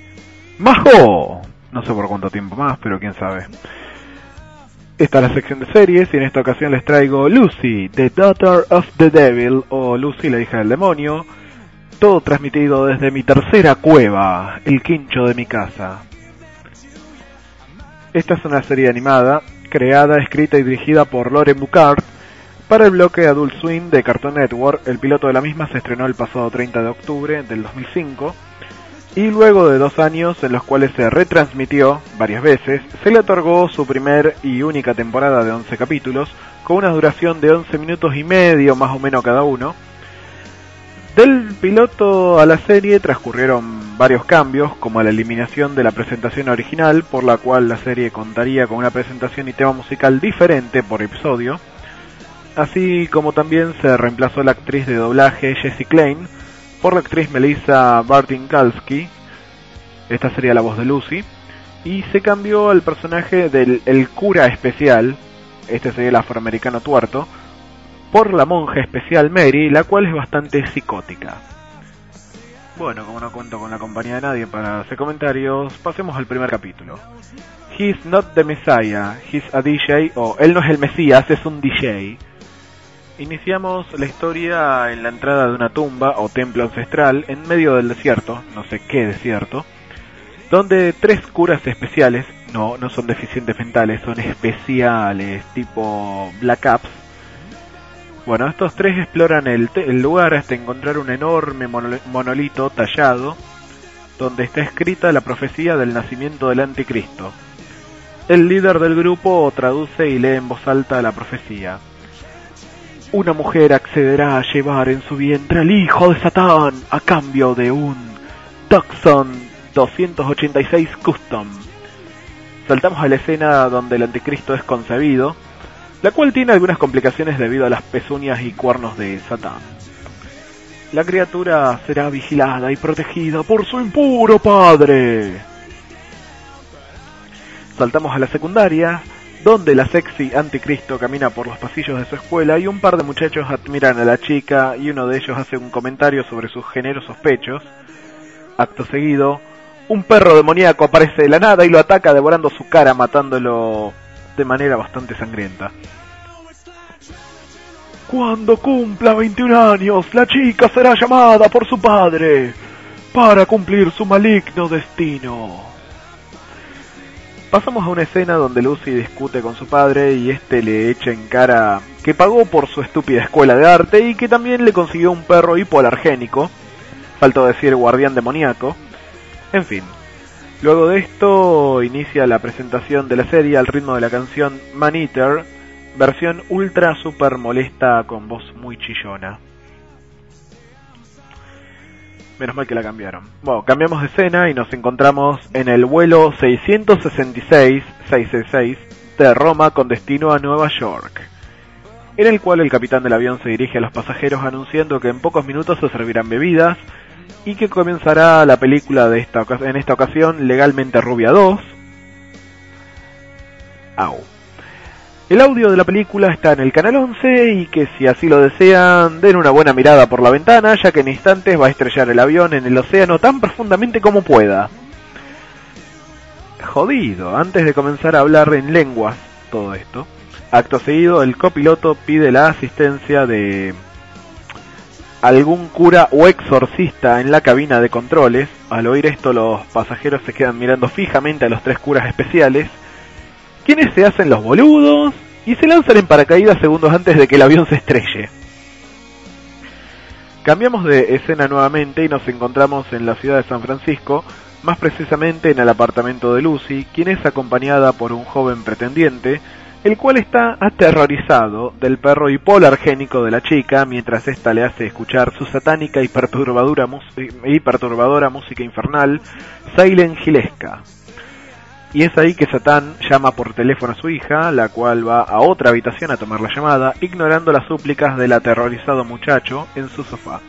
[SPEAKER 8] Mahou. No sé por cuánto tiempo más, pero quién sabe. Esta es la sección de series y en esta ocasión les traigo Lucy, The Daughter of the Devil, o Lucy, la hija del demonio. Todo transmitido desde mi tercera cueva, el quincho de mi casa. Esta es una serie animada, creada, escrita y dirigida por Lauren Bacall para el bloque Adult Swim de Cartoon Network. El piloto de la misma se estrenó el pasado treinta de octubre del dos mil cinco y luego de dos años en los cuales se retransmitió varias veces, se le otorgó su primer y única temporada de once capítulos con una duración de once minutos y medio más o menos cada uno. Del piloto a la serie transcurrieron varios cambios, como la eliminación de la presentación original, por la cual la serie contaría con una presentación y tema musical diferente por episodio, así como también se reemplazó la actriz de doblaje Jessie Klein por la actriz Melissa Bartynkalski, esta sería la voz de Lucy, y se cambió al personaje del el cura especial, este sería el afroamericano tuerto, por la monja especial Mary, la cual es bastante psicótica. Bueno, como no cuento con la compañía de nadie para hacer comentarios, pasemos al primer capítulo. He's not the Messiah, he's a D J, o él no es el Mesías, es un D J. Iniciamos la historia en la entrada de una tumba o templo ancestral en medio del desierto, no sé qué desierto, donde tres curas especiales, no, no son deficientes mentales, son especiales, tipo Black Ops. Bueno, estos tres exploran el, el lugar hasta encontrar un enorme monolito tallado donde está escrita la profecía del nacimiento del anticristo. El líder del grupo traduce y lee en voz alta la profecía. Una mujer accederá a llevar en su vientre al hijo de Satán a cambio de un Tucson doscientos ochenta y seis Custom. Saltamos a la escena donde el anticristo es concebido, la cual tiene algunas complicaciones debido a las pezuñas y cuernos de Satán. La criatura será vigilada y protegida por su impuro padre. Saltamos a la secundaria, donde la sexy anticristo camina por los pasillos de su escuela y un par de muchachos admiran a la chica y uno de ellos hace un comentario sobre sus generosos pechos. Acto seguido, un perro demoníaco aparece de la nada y lo ataca devorando su cara, matándolo de manera bastante sangrienta. Cuando cumpla veintiún años, la chica será llamada por su padre para cumplir su maligno destino. Pasamos a una escena donde Lucy discute con su padre y este le echa en cara que pagó por su estúpida escuela de arte y que también le consiguió un perro hipoalergénico, faltó decir guardián demoníaco. En fin, luego de esto inicia la presentación de la serie al ritmo de la canción Man Eater, versión ultra super molesta con voz muy chillona. Menos mal que la cambiaron. Bueno, cambiamos de escena y nos encontramos en el vuelo seiscientos sesenta y seis, seiscientos sesenta y seis de Roma con destino a Nueva York, en el cual el capitán del avión se dirige a los pasajeros anunciando que en pocos minutos se servirán bebidas y que comenzará la película de esta en esta ocasión, Legalmente Rubia dos. Au. El audio de la película está en el canal once y que si así lo desean den una buena mirada por la ventana, ya que en instantes va a estrellar el avión en el océano tan profundamente como pueda. Jodido, antes de comenzar a hablar en lenguas todo esto, acto seguido el copiloto pide la asistencia de algún cura o exorcista en la cabina de controles. Al oír esto los pasajeros se quedan mirando fijamente a los tres curas especiales, quienes se hacen los boludos y se lanzan en paracaídas segundos antes de que el avión se estrelle. Cambiamos de escena nuevamente y nos encontramos en la ciudad de San Francisco, más precisamente en el apartamento de Lucy, quien es acompañada por un joven pretendiente, el cual está aterrorizado del perro hipoalergénico de la chica, mientras ésta le hace escuchar su satánica y perturbadora, y perturbadora música infernal, Silent Hillesca. Y es ahí que Satán llama por teléfono a su hija, la cual va a otra habitación a tomar la llamada, ignorando las súplicas del aterrorizado muchacho en su sofá.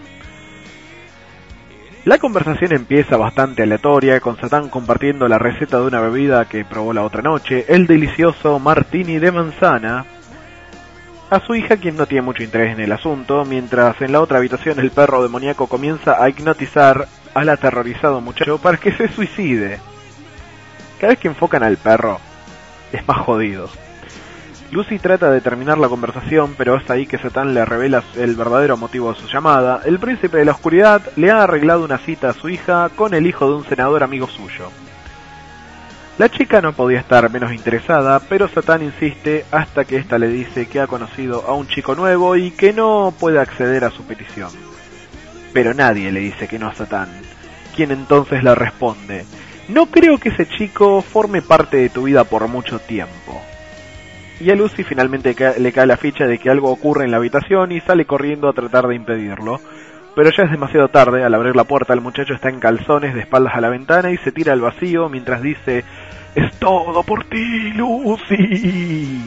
[SPEAKER 8] La conversación empieza bastante aleatoria, con Satán compartiendo la receta de una bebida que probó la otra noche, el delicioso martini de manzana, a su hija, quien no tiene mucho interés en el asunto, mientras en la otra habitación el perro demoníaco comienza a hipnotizar al aterrorizado muchacho para que se suicide. Cada vez que enfocan al perro, es más jodido. Lucy trata de terminar la conversación, pero es ahí que Satán le revela el verdadero motivo de su llamada. El príncipe de la oscuridad le ha arreglado una cita a su hija con el hijo de un senador amigo suyo. La chica no podía estar menos interesada, pero Satán insiste hasta que ésta le dice que ha conocido a un chico nuevo y que no puede acceder a su petición. Pero nadie le dice que no a Satán, quien entonces le responde: no creo que ese chico forme parte de tu vida por mucho tiempo. Y a Lucy finalmente le cae la ficha de que algo ocurre en la habitación y sale corriendo a tratar de impedirlo. Pero ya es demasiado tarde. Al abrir la puerta el muchacho está en calzones de espaldas a la ventana y se tira al vacío mientras dice: ¡es todo por ti, Lucy!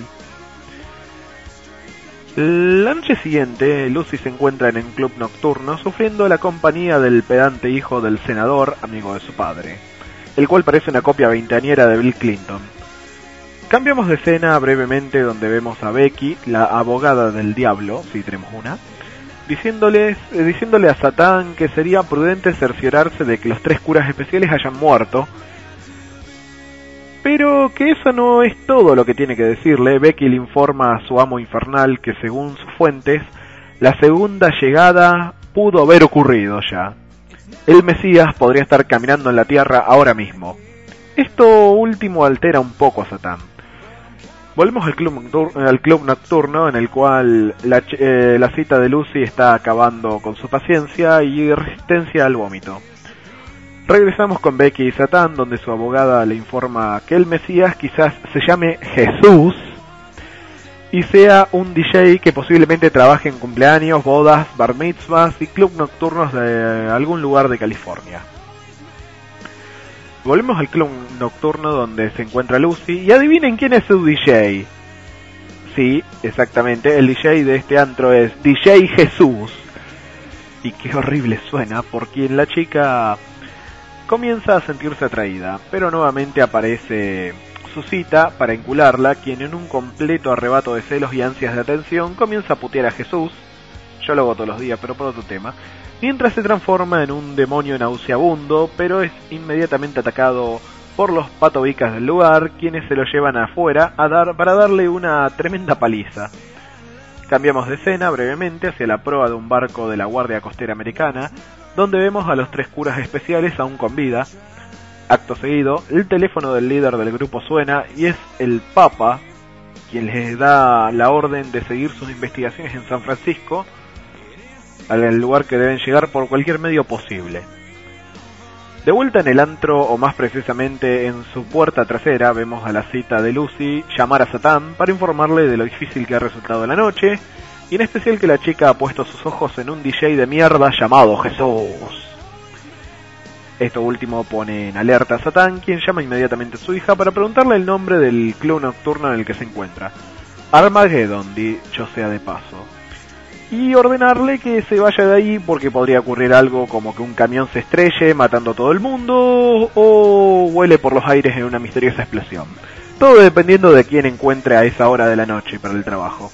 [SPEAKER 8] La noche siguiente, Lucy se encuentra en un club nocturno sufriendo la compañía del pedante hijo del senador, amigo de su padre, el cual parece una copia veinteañera de Bill Clinton. Cambiamos de escena brevemente, donde vemos a Becky, la abogada del diablo, si tenemos una, diciéndoles, eh, diciéndole a Satán que sería prudente cerciorarse de que los tres curas especiales hayan muerto, pero que eso no es todo lo que tiene que decirle. Becky le informa a su amo infernal que según sus fuentes, la segunda llegada pudo haber ocurrido ya. El Mesías podría estar caminando en la tierra ahora mismo. Esto último altera un poco a Satán. Volvemos al club nocturno, al club nocturno en el cual la, eh, la cita de Lucy está acabando con su paciencia y resistencia al vómito. Regresamos con Becky y Satán, donde su abogada le informa que el Mesías quizás se llame Jesús y sea un D J que posiblemente trabaje en cumpleaños, bodas, bar mitzvahs y club nocturnos de algún lugar de California. Volvemos al club nocturno donde se encuentra Lucy y adivinen quién es su D J. Sí, exactamente, el D J de este antro es D J Jesús. Y qué horrible suena, porque la chica comienza a sentirse atraída, pero nuevamente aparece su cita para encularla, quien en un completo arrebato de celos y ansias de atención comienza a putear a Jesús. Yo lo hago todos los días, pero por otro tema. Mientras se transforma en un demonio nauseabundo, pero es inmediatamente atacado por los patobicas del lugar, quienes se lo llevan afuera a dar, para darle una tremenda paliza. Cambiamos de escena brevemente hacia la proa de un barco de la Guardia Costera Americana, donde vemos a los tres curas especiales aún con vida. Acto seguido, el teléfono del líder del grupo suena y es el Papa quien les da la orden de seguir sus investigaciones en San Francisco, al lugar que deben llegar por cualquier medio posible. De vuelta en el antro, o más precisamente en su puerta trasera, vemos a la cita de Lucy llamar a Satán para informarle de lo difícil que ha resultado la noche, y en especial que la chica ha puesto sus ojos en un D J de mierda llamado Jesús. Esto último pone en alerta a Satán, quien llama inmediatamente a su hija para preguntarle el nombre del club nocturno en el que se encuentra. Armageddon, dicho sea de paso. Y ordenarle que se vaya de ahí porque podría ocurrir algo como que un camión se estrelle matando a todo el mundo o vuele por los aires en una misteriosa explosión. Todo dependiendo de quién encuentre a esa hora de la noche para el trabajo.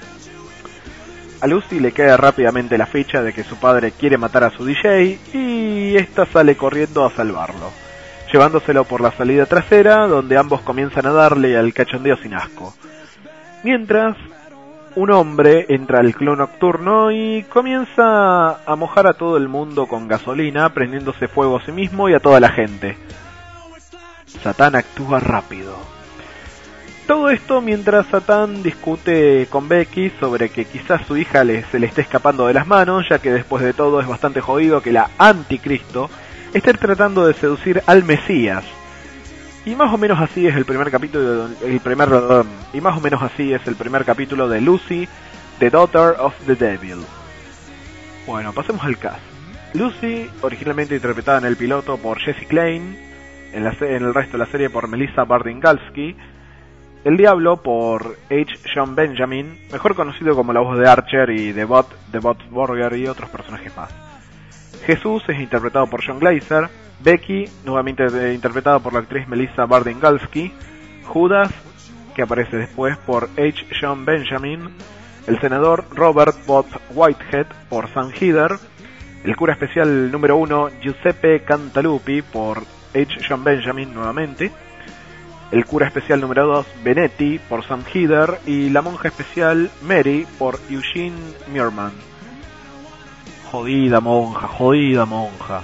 [SPEAKER 8] A Lucy le cae rápidamente la ficha de que su padre quiere matar a su D J y esta sale corriendo a salvarlo, llevándoselo por la salida trasera donde ambos comienzan a darle al cachondeo sin asco. Mientras, un hombre entra al club nocturno y comienza a mojar a todo el mundo con gasolina, prendiéndose fuego a sí mismo y a toda la gente. Satán actúa rápido. Todo esto mientras Satán discute con Becky sobre que quizás su hija le, se le esté escapando de las manos, ya que después de todo es bastante jodido que la anticristo esté tratando de seducir al Mesías. Y más o menos así es el primer capítulo, el primer y más o menos así es el primer capítulo de Lucy, The Daughter of the Devil. Bueno, pasemos al cast. Lucy, originalmente interpretada en el piloto por Jessie Klein, en, la, en el resto de la serie por Melissa Bardin-Galsky. El Diablo por H. Jon Benjamin, mejor conocido como la voz de Archer y de Bot, de Bot Burger y otros personajes más. Jesús es interpretado por John Glazer. Becky, nuevamente interpretada por la actriz Melissa Bardin-Galsky. Judas, que aparece después por H. Jon Benjamin. El senador Robert Bob Whitehead por Sam Heather. El cura especial número uno Giuseppe Cantalupi por H. Jon Benjamin nuevamente. El cura especial número dos, Benetti, por Sam Heather, y la monja especial, Mary, por Eugene Meerman. Jodida monja, jodida monja.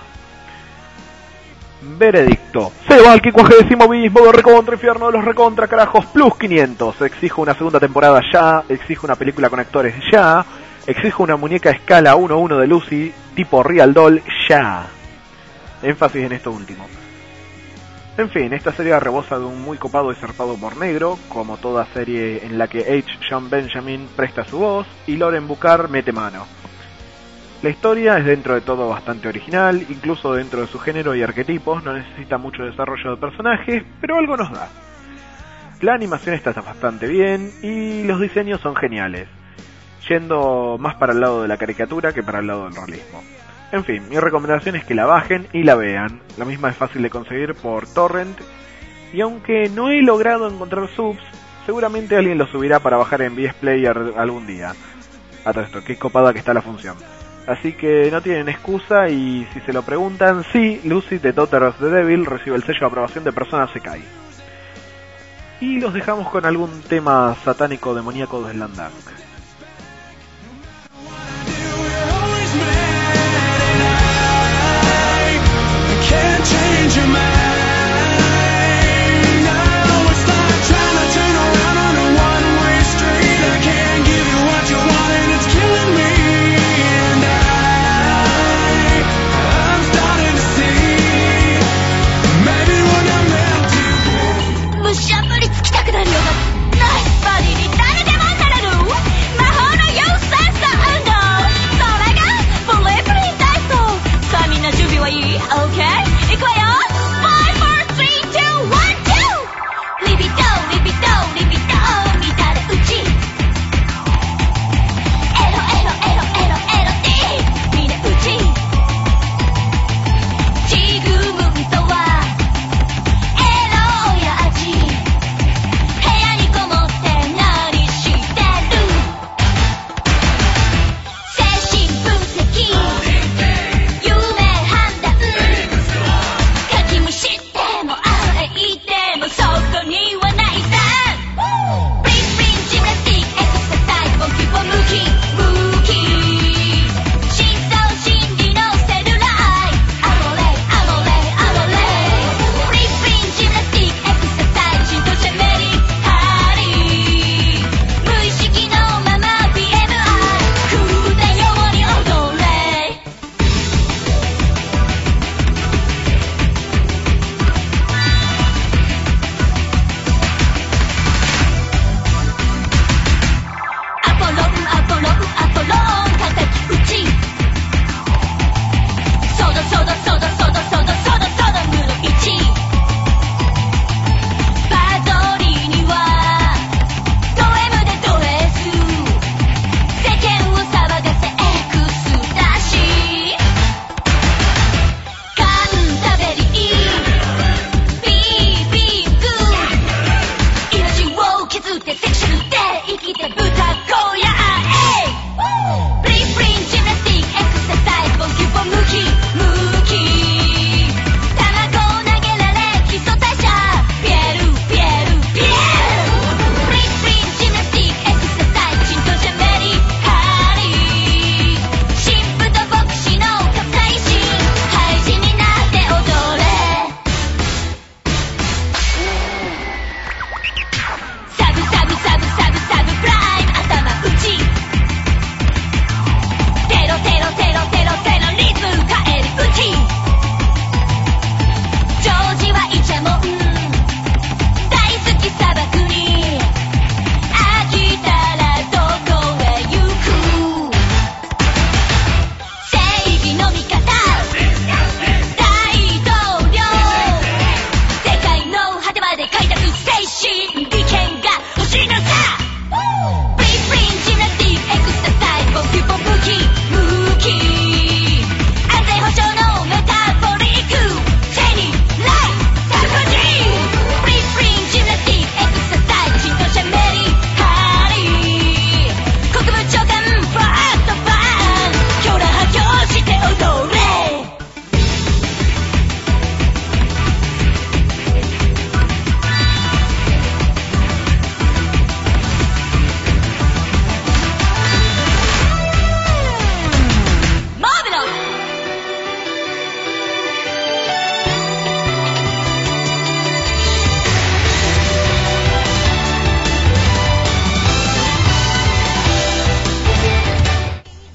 [SPEAKER 8] Veredicto. Se va al quincuagésimo mismo de recontra infierno de los recontra carajos plus quinientos. Exijo una segunda temporada ya, exijo una película con actores ya, exijo una muñeca a escala uno a uno de Lucy, tipo Real Doll, ya. Énfasis en esto último. En fin, esta serie rebosa de un muy copado y zarpado humor negro, como toda serie en la que H. Jon Benjamin presta su voz y Lauren Bacall mete mano. La historia es dentro de todo bastante original, incluso dentro de su género y arquetipos, no necesita mucho desarrollo de personajes, pero algo nos da. La animación está bastante bien y los diseños son geniales, yendo más para el lado de la caricatura que para el lado del realismo. En fin, mi recomendación es que la bajen y la vean. La misma es fácil de conseguir por torrent y aunque no he logrado encontrar subs, seguramente alguien lo subirá para bajar en V S Player algún día. A todo esto, qué copada que está la función. Así que no tienen excusa y si se lo preguntan, sí, Lucy The Daughter of the Devil recibe el sello de aprobación de Persona Sekai. Y los dejamos con algún tema satánico demoníaco de Slam Dunk.
[SPEAKER 9] Change your mind. Now it's like trying to turn around on a one-way street. I can't give you what you want and it's killing me. And I, I'm starting to see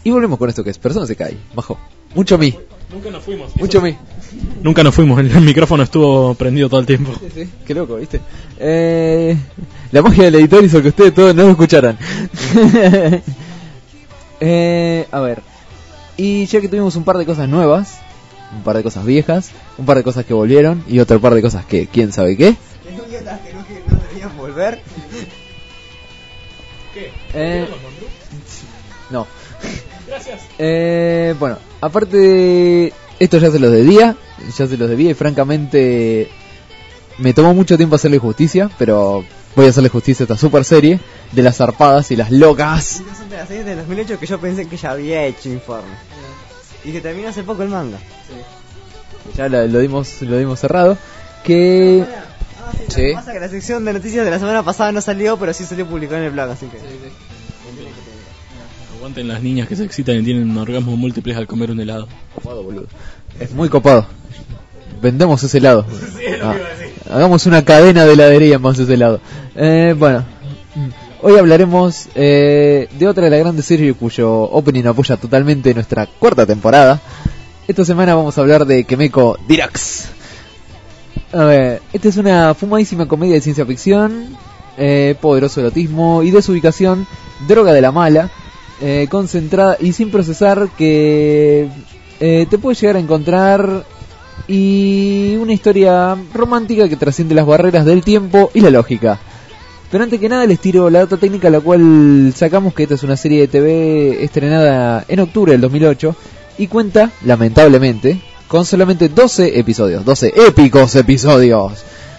[SPEAKER 7] Y volvemos con esto que es Persona Sekai. Bajo. Mucho mi.
[SPEAKER 3] Nunca nos fuimos.
[SPEAKER 7] Mucho mi.
[SPEAKER 3] Nunca nos fuimos, el micrófono estuvo prendido todo el tiempo.
[SPEAKER 7] Sí, sí, qué loco, ¿viste? Eh, la magia del editor hizo que ustedes todos no lo escucharan. eh, a ver. Y ya que tuvimos un par de cosas nuevas, un par de cosas viejas, un par de cosas que volvieron y otro par de cosas que quién sabe qué.
[SPEAKER 1] Que no, que no, que no deberían volver.
[SPEAKER 3] ¿Qué?
[SPEAKER 7] Eh, no.
[SPEAKER 3] Gracias.
[SPEAKER 7] Eh, bueno, aparte de esto ya se los debía, ya se los debía y francamente me tomó mucho tiempo hacerle justicia, pero voy a hacerle justicia a esta super serie de las zarpadas y las locas.
[SPEAKER 1] Son de las series de dos mil ocho que yo pensé que ya había hecho informe. Y que terminó hace poco el manga.
[SPEAKER 7] Ya la- lo dimos lo dimos cerrado. Que
[SPEAKER 1] Ah, sí,
[SPEAKER 7] Sí.
[SPEAKER 1] Lo que pasa es que la sección de noticias de la semana pasada no salió, pero sí salió publicado en el blog, así que...
[SPEAKER 3] Aguanten las niñas que se excitan y tienen orgasmos múltiples al comer un helado.
[SPEAKER 7] copado, boludo. Es muy copado. Vendemos ese helado. Ah, hagamos una cadena de heladería más ese helado. Eh, bueno, hoy hablaremos eh, de otra de las grandes series cuyo opening apoya totalmente nuestra cuarta temporada. Esta semana vamos a hablar de Kemeko Dirax. A ver, esta es una fumadísima comedia de ciencia ficción, eh, poderoso erotismo y desubicación, droga de la mala, eh, concentrada y sin procesar que eh, te puede llegar a encontrar, y una historia romántica que trasciende las barreras del tiempo y la lógica. Pero antes que nada les tiro la data técnica, la cual sacamos que esta es una serie de T V estrenada en octubre del dos mil ocho y cuenta, lamentablemente, con solamente doce episodios, doce épicos episodios.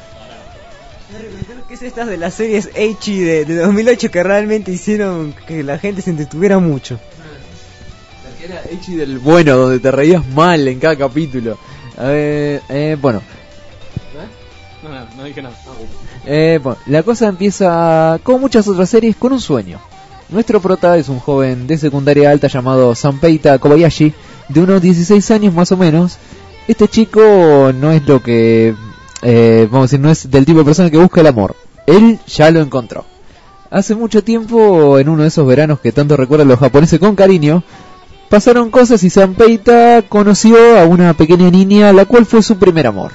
[SPEAKER 1] ¿Qué es estas de las series H de, de dos mil ocho que realmente hicieron que la gente se entretuviera mucho?
[SPEAKER 7] La que era Echi del bueno, donde te reías mal en cada capítulo. A ver, eh, bueno,
[SPEAKER 3] No, nada, no dije nada.
[SPEAKER 7] eh, bueno, la cosa empieza, como muchas otras series, con un sueño. Nuestro prota es un joven de secundaria alta llamado Sanpeita Kobayashi, de unos dieciséis años más o menos. Este chico no es lo que, eh, vamos a decir, no es del tipo de persona que busca el amor. Él ya lo encontró. Hace mucho tiempo, en uno de esos veranos que tanto recuerdan los japoneses con cariño, pasaron cosas y Sanpeita conoció a una pequeña niña, la cual fue su primer amor.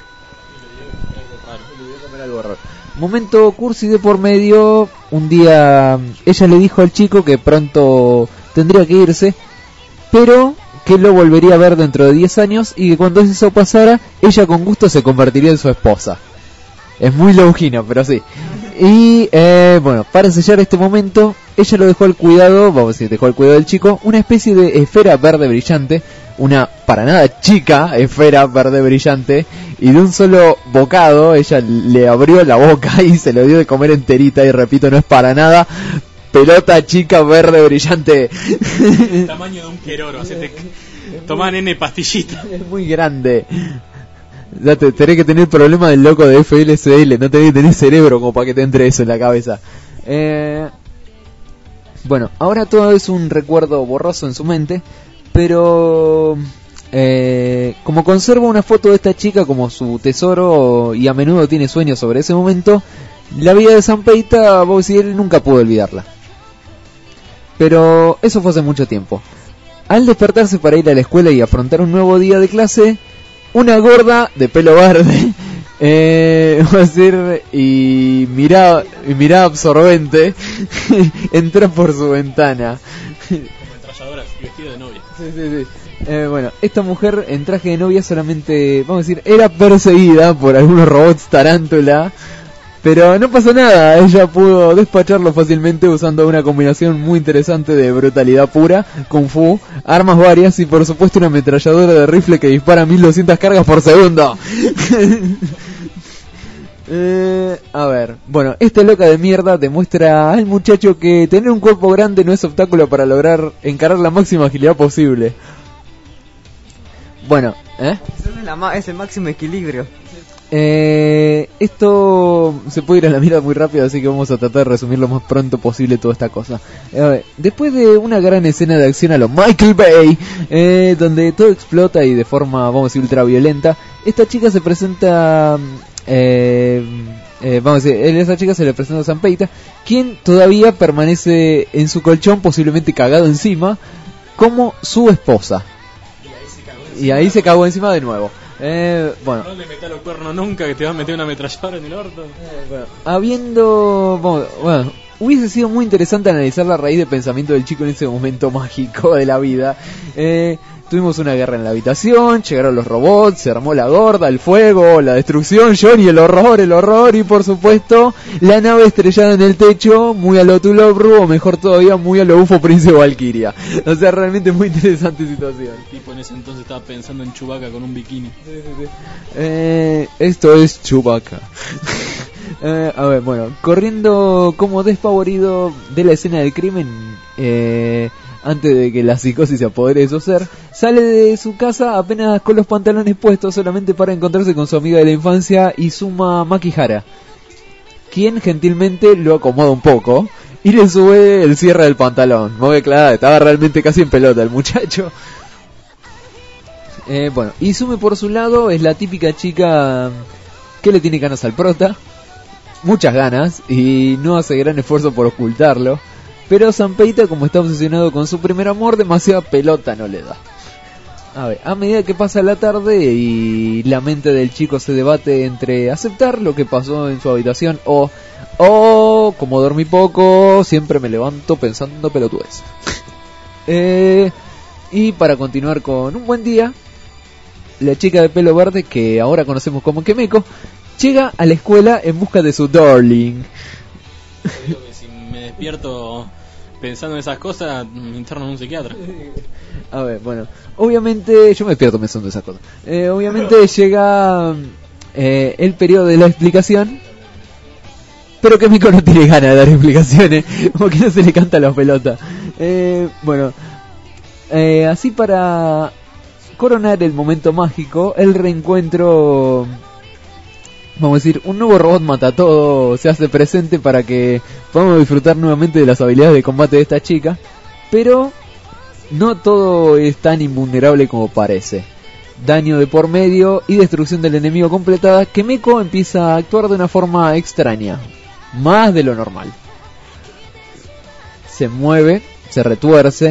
[SPEAKER 7] Momento cursi de por medio, un día ella le dijo al chico que pronto tendría que irse, pero que lo volvería a ver dentro de diez años y que cuando eso pasara, ella con gusto se convertiría en su esposa. Es muy longino, pero sí. Y eh, bueno, para sellar este momento, ella lo dejó al cuidado, vamos a decir, dejó al cuidado del chico, una especie de esfera verde brillante, una para nada chica esfera verde brillante, y de un solo bocado ella le abrió la boca y se lo dio de comer enterita, y repito, no es para nada pelota chica verde brillante.
[SPEAKER 3] El tamaño de un queroro, así te... Tomá, nene, pastillita.
[SPEAKER 7] Es muy grande. Ya te, tenés que tener problema del loco de F L C L, no tenés que tener cerebro como para que te entre eso en la cabeza. Eh, bueno, ahora todo es un recuerdo borroso en su mente, pero eh, como conserva una foto de esta chica como su tesoro y a menudo tiene sueños sobre ese momento, la vida de Sanpeita, vos decís, él nunca pudo olvidarla. Pero eso fue hace mucho tiempo. Al despertarse para ir a la escuela y afrontar un nuevo día de clase, una gorda de pelo verde, eh, va a decir, y mirada, y mirada absorbente, entra por su ventana.
[SPEAKER 3] Como ametralladoras y vestido de novia.
[SPEAKER 7] Sí, sí, sí. Eh, bueno, esta mujer en traje de novia solamente, vamos a decir, era perseguida por algunos robots tarántula, pero no pasó nada, ella pudo despacharlo fácilmente usando una combinación muy interesante de brutalidad pura, kung fu, armas varias y por supuesto una ametralladora de rifle que dispara mil doscientas cargas por segundo. eh, a ver, bueno, esta loca de mierda demuestra al muchacho que tener un cuerpo grande no es obstáculo para lograr encarar la máxima agilidad posible. Bueno, ¿eh?
[SPEAKER 1] Eso es, la ma- es el máximo equilibrio.
[SPEAKER 7] Eh, esto se puede ir a la mierda muy rápido, así que vamos a tratar de resumir lo más pronto posible toda esta cosa. A ver, después de una gran escena de acción a lo Michael Bay, eh, donde todo explota y de forma, vamos a decir, ultra violenta, esta chica se presenta, eh, eh, vamos a decir, a esa chica se le presenta a Sanpeita, quien todavía permanece en su colchón, posiblemente cagado encima, como su esposa. Y ahí se cagó encima de nuevo. Eh, bueno.
[SPEAKER 3] No le metas los cuernos nunca, que te va a meter una ametralladora en el orto.
[SPEAKER 7] Eh, bueno, habiendo... Bueno, bueno, hubiese sido muy interesante analizar la raíz de pensamiento del chico en ese momento mágico de la vida. Eh, tuvimos una guerra en la habitación, llegaron los robots, se armó la gorda, el fuego, la destrucción, Johnny, el horror, el horror y por supuesto la nave estrellada en el techo, muy a lo Tulobru, o mejor todavía muy a lo U F O Prince Valkyria. O sea, realmente muy interesante situación.
[SPEAKER 3] El tipo en ese entonces estaba pensando en Chewbacca con un bikini.
[SPEAKER 7] Sí, sí, sí. Eh, esto es Chewbacca. Eh, a ver, bueno, corriendo como despavorido de la escena del crimen, eh, antes de que la psicosis se apodere de su ser, sale de su casa apenas con los pantalones puestos, solamente para encontrarse con su amiga de la infancia, Izuma Makihara, quien gentilmente lo acomoda un poco y le sube el cierre del pantalón. Porque claro, estaba realmente casi en pelota el muchacho. Eh, bueno, Izumi por su lado es la típica chica que le tiene ganas al prota, muchas ganas, y no hace gran esfuerzo por ocultarlo. Pero Sanpeita, como está obsesionado con su primer amor, demasiada pelota no le da. A ver, a medida que pasa la tarde y la mente del chico se debate entre aceptar lo que pasó en su habitación o, o como dormí poco, siempre me levanto pensando pelotudes. eh, y para continuar con un buen día, la chica de pelo verde, que ahora conocemos como Kemeko, llega a la escuela en busca de su darling.
[SPEAKER 3] Digo que si me despierto pensando en esas cosas, me interno en un psiquiatra.
[SPEAKER 7] A ver, bueno, obviamente yo me despierto pensando en esas cosas. Eh, obviamente llega eh, el periodo de la explicación, pero Kemeko no tiene ganas de dar explicaciones, como que no se le canta la pelota. Eh, bueno, eh, así para coronar el momento mágico, el reencuentro, vamos a decir, un nuevo robot mata todo se hace presente para que podamos disfrutar nuevamente de las habilidades de combate de esta chica, pero no todo es tan invulnerable como parece. Daño de por medio y destrucción del enemigo completada, Kemeko empieza a actuar de una forma extraña, más de lo normal. Se mueve, se retuerce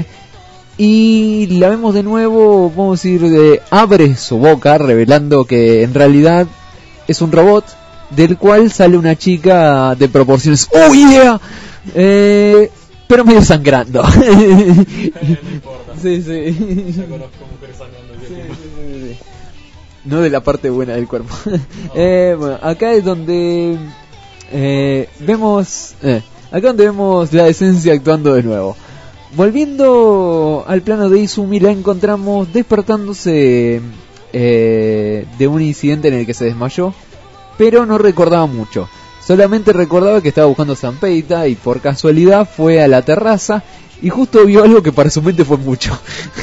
[SPEAKER 7] y la vemos de nuevo, vamos a decir, de, abre su boca revelando que en realidad es un robot del cual sale una chica de proporciones ¡oh yeah! Eh, pero medio sangrando.
[SPEAKER 3] Eh, no importa.
[SPEAKER 7] Sí, sí.
[SPEAKER 3] Ya conozco mujeres sangrando.
[SPEAKER 7] Sí, sí, sí, sí. No de la parte buena del cuerpo. Oh. eh, bueno, acá es donde eh, vemos eh, acá donde vemos la esencia actuando de nuevo. Volviendo al plano de Izumi, la encontramos despertándose eh, de un incidente en el que se desmayó, pero no recordaba mucho. Solamente recordaba que estaba buscando a Sanpeita y por casualidad fue a la terraza y justo vio algo que para su mente fue mucho.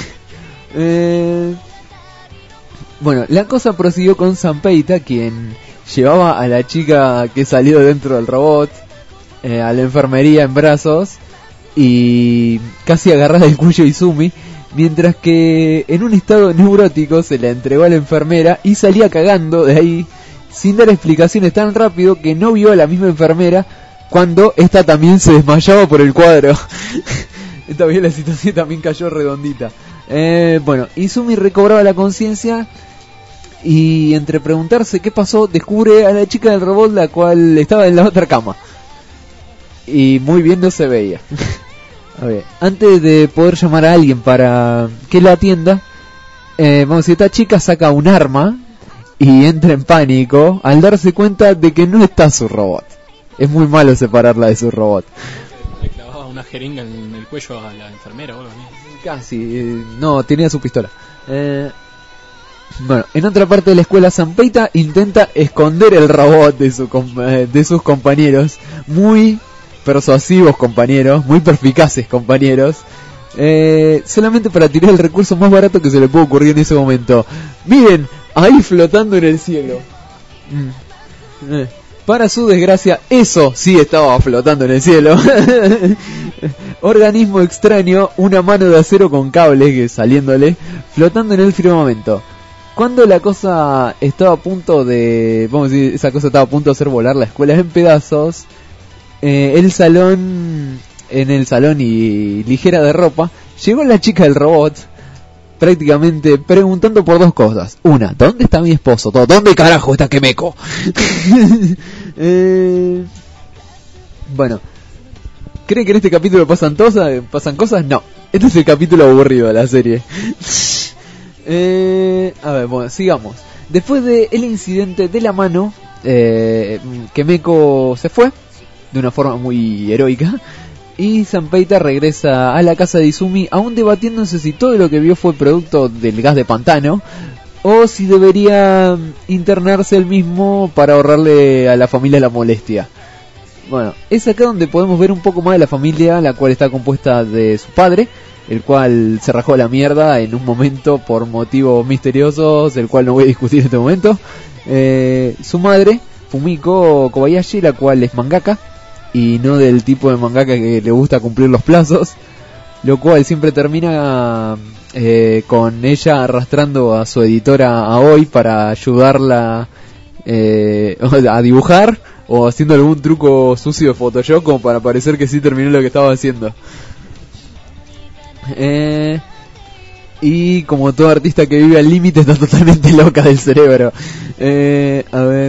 [SPEAKER 7] eh, bueno, la cosa prosiguió con Sanpeita, quien llevaba a la chica que salió dentro del robot eh, a la enfermería en brazos y casi agarrada del cuello Izumi, mientras que en un estado neurótico se la entregó a la enfermera y salía cagando de ahí sin dar explicaciones tan rápido que no vio a la misma enfermera cuando esta también se desmayaba por el cuadro. Esta vez la situación también cayó redondita. Eh, bueno, Izumi recobraba la conciencia y entre preguntarse qué pasó, descubre a la chica del robot, la cual estaba en la otra cama. Y muy bien no se veía. A ver, antes de poder llamar a alguien para que la atienda, eh, vamos a decir, esta chica saca un arma y entra en pánico al darse cuenta de que no está su robot. Es muy malo separarla de su robot.
[SPEAKER 3] Le clavaba una jeringa en el cuello a la enfermera o algo así.
[SPEAKER 7] Casi, eh, no, tenía su pistola. Eh, bueno, en otra parte de la escuela, Sanpeita intenta esconder el robot de, su com- de sus compañeros. Muy persuasivos compañeros, muy perspicaces compañeros. Eh, solamente para tirar el recurso más barato que se le puede ocurrir en ese momento. Miren, ahí flotando en el cielo. Mm. Eh. Para su desgracia, eso sí estaba flotando en el cielo. Organismo extraño, una mano de acero con cables que saliéndole, flotando en el firmamento. Cuando la cosa estaba a punto de, vamos a decir, esa cosa estaba a punto de hacer volar la escuela en pedazos, eh, el salón, en el salón y ligera de ropa, llegó la chica del robot, prácticamente preguntando por dos cosas. Una, ¿dónde está mi esposo? Todo, ¿dónde carajo está Kemeko? eh, bueno, ¿creen que en este capítulo pasan cosas? ¿Pasan cosas? No. Este es el capítulo aburrido de la serie. eh, a ver, bueno, sigamos. Después del incidente de la mano, eh, Kemeko se fue de una forma muy heroica. Y Zanpaita regresa a la casa de Izumi, aún debatiéndose si todo lo que vio fue producto del gas de pantano o si debería internarse él mismo para ahorrarle a la familia la molestia. Bueno, es acá donde podemos ver un poco más de la familia, la cual está compuesta de su padre, el cual se rajó a la mierda en un momento por motivos misteriosos, el cual no voy a discutir en este momento. Eh, su madre, Fumiko Kobayashi, la cual es mangaka, y no del tipo de mangaka que le gusta cumplir los plazos, lo cual siempre termina eh, con ella arrastrando a su editora Aoi para ayudarla eh, a dibujar o haciendo algún truco sucio de Photoshop como para parecer que sí terminó lo que estaba haciendo. Eh, y como todo artista que vive al límite está totalmente loca del cerebro. Eh, a ver...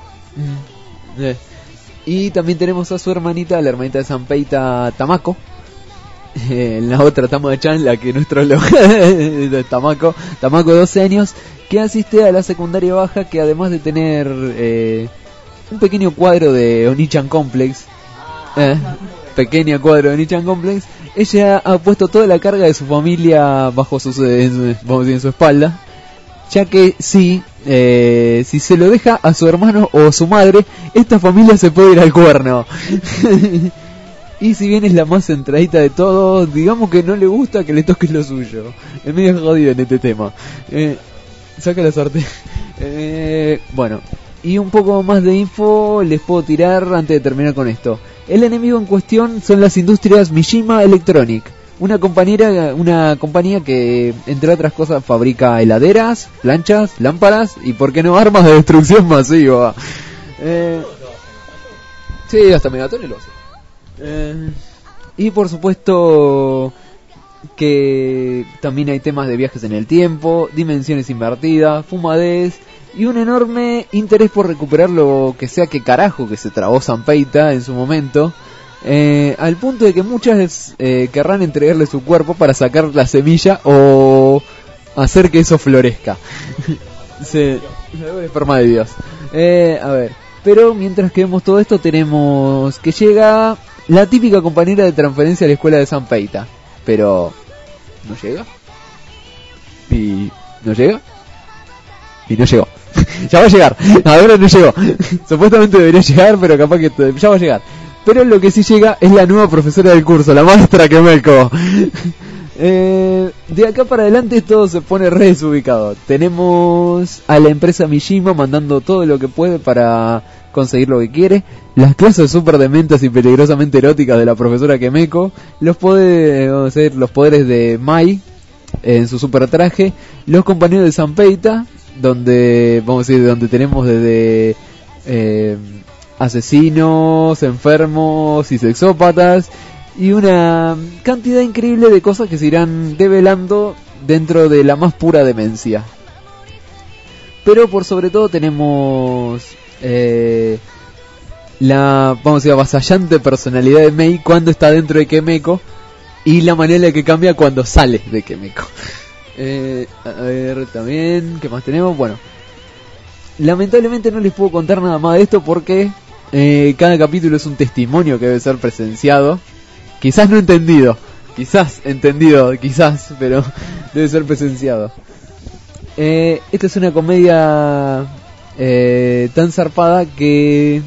[SPEAKER 7] Eh. Y también tenemos a su hermanita, la hermanita de Zanpaita, Tamako. Eh, la otra Tama-chan, la que nuestro Tamako, Tamako de doce años, que asiste a la secundaria baja, que además de tener eh, un pequeño cuadro de Onichan Complex, eh, pequeño cuadro de Onichan Complex, ella ha puesto toda la carga de su familia bajo su, en su, vamos a decir, en su espalda, ya que sí, eh, si se lo deja a su hermano o a su madre, esta familia se puede ir al cuerno. Y si bien es la más centradita de todos, digamos que no le gusta que le toques lo suyo. Es medio jodido en este tema. Eh, saca la suerte. Eh, bueno, y un poco más de info les puedo tirar antes de terminar con esto. El enemigo en cuestión son las industrias Mishima Electronic, una compañera, una compañía que, entre otras cosas, fabrica heladeras, planchas, lámparas y, por qué no, armas de destrucción masiva. Eh, sí, hasta Megatron lo hace. Eh, y por supuesto que también hay temas de viajes en el tiempo, dimensiones invertidas, fumadez y un enorme interés por recuperar lo que sea que carajo que se trabó Zanpaita en su momento. Eh, al punto de que muchas eh, querrán entregarle su cuerpo para sacar la semilla o hacer que eso florezca. Sí, de forma de Dios. Eh, a ver, pero mientras que vemos todo esto tenemos que llega la típica compañera de transferencia a la escuela de Zanpaita, pero no llega y no llega y no llegó. Ya va a llegar, ahora no llegó. Supuestamente debería llegar, pero capaz que ya va a llegar. Pero lo que sí llega es la nueva profesora del curso, la maestra Kemeko. eh, de acá para adelante todo se pone re desubicado. Tenemos a la empresa Mishima mandando todo lo que puede para conseguir lo que quiere. Las clases súper dementes y peligrosamente eróticas de la profesora Kemeko. Los poderes, vamos a decir, los poderes de Mai en su super traje. Los compañeros de Zanpaita, donde, vamos a decir, donde tenemos desde... Eh, asesinos, enfermos y sexópatas y una cantidad increíble de cosas que se irán develando dentro de la más pura demencia. Pero por sobre todo tenemos eh, la, vamos a decir, avasallante personalidad de Mei cuando está dentro de Kemeko y la manera en que cambia cuando sale de Kemeko. Eh, a ver, también, ¿qué más tenemos? Bueno, lamentablemente no les puedo contar nada más de esto porque eh, cada capítulo es un testimonio que debe ser presenciado. Quizás no entendido, quizás entendido, quizás, pero debe ser presenciado. Eh, esta es una comedia eh, tan zarpada que,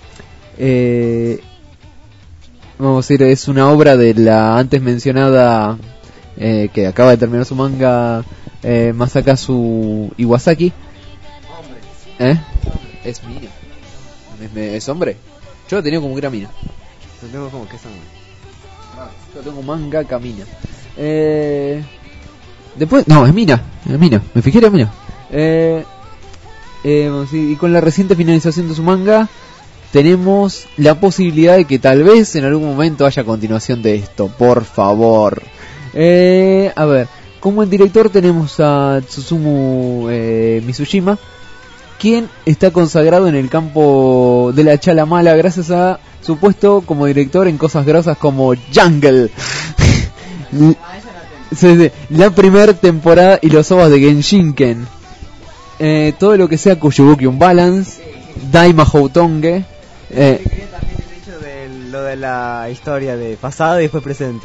[SPEAKER 7] eh, vamos a decir, es una obra de la antes mencionada, eh, que acaba de terminar su manga, eh, Masakazu Iwasaki. ¿Eh? Es mina. ¿Es, es hombre? Yo lo tenía como que era mina.
[SPEAKER 1] Lo tengo como que es hombre.
[SPEAKER 7] Yo tengo manga camina. Eh... Después... No, es mina. Es mina. Me fijé, era mina. Eh... Eh, sí, y con la reciente finalización de su manga tenemos la posibilidad de que tal vez en algún momento haya continuación de esto. Por favor. Eh, a ver, como el director tenemos a Tsusumu eh, Mitsushima, quien está consagrado en el campo de la chala mala gracias a su puesto como director en cosas grosas como Jungle. L- sí, sí, la primera temporada y los ovas de Genshinken. Eh, todo lo que sea Kushibuki Unbalance, Daima Houtonge. Eh,
[SPEAKER 1] De lo de la historia de pasado y después presente.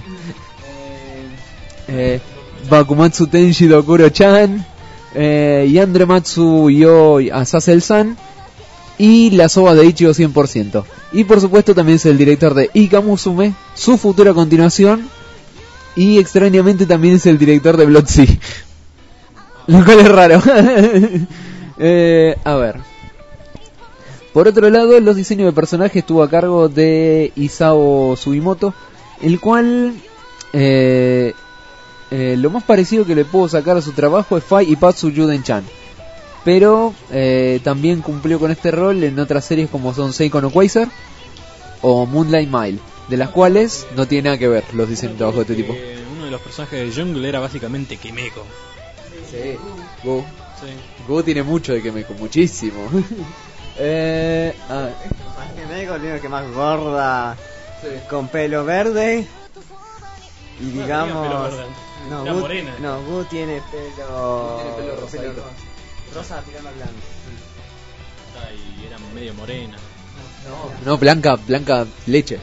[SPEAKER 7] eh, Bakumatsu Tenshi Dokuro-chan, eh, Yandrematsu Yo Azazel-san y las ovas de Ichigo cien por ciento. Y por supuesto también es el director de Ikamusume, su futura continuación, y extrañamente también es el director de Blood Sea. Lo cual es raro. eh, a ver. Por otro lado, los diseños de personajes estuvo a cargo de Isao Sugimoto, el cual eh, eh, lo más parecido que le puedo sacar a su trabajo es Fai Ipatsu Yuden-chan, pero eh, también cumplió con este rol en otras series como son Seiko no Quasar o Moonlight Mile, de las cuales no tiene nada que ver los diseños de trabajo de este tipo.
[SPEAKER 3] Eh, uno de los personajes de Jungle era básicamente Kimeko.
[SPEAKER 7] Sí, Go. Sí. Go tiene mucho de Kimeko, muchísimo. Eh, ah.
[SPEAKER 1] El único que más gorda, sí, con pelo verde y
[SPEAKER 3] No,
[SPEAKER 1] digamos
[SPEAKER 3] pelo verde.
[SPEAKER 1] no,
[SPEAKER 3] Era
[SPEAKER 1] Gu,
[SPEAKER 3] morena.
[SPEAKER 1] no, Gu tiene pelo,
[SPEAKER 7] Tiene pelo rosadito.
[SPEAKER 1] rosa tirando a blanco.
[SPEAKER 3] Ah, y era medio morena.
[SPEAKER 7] No, blanca, blanca leche.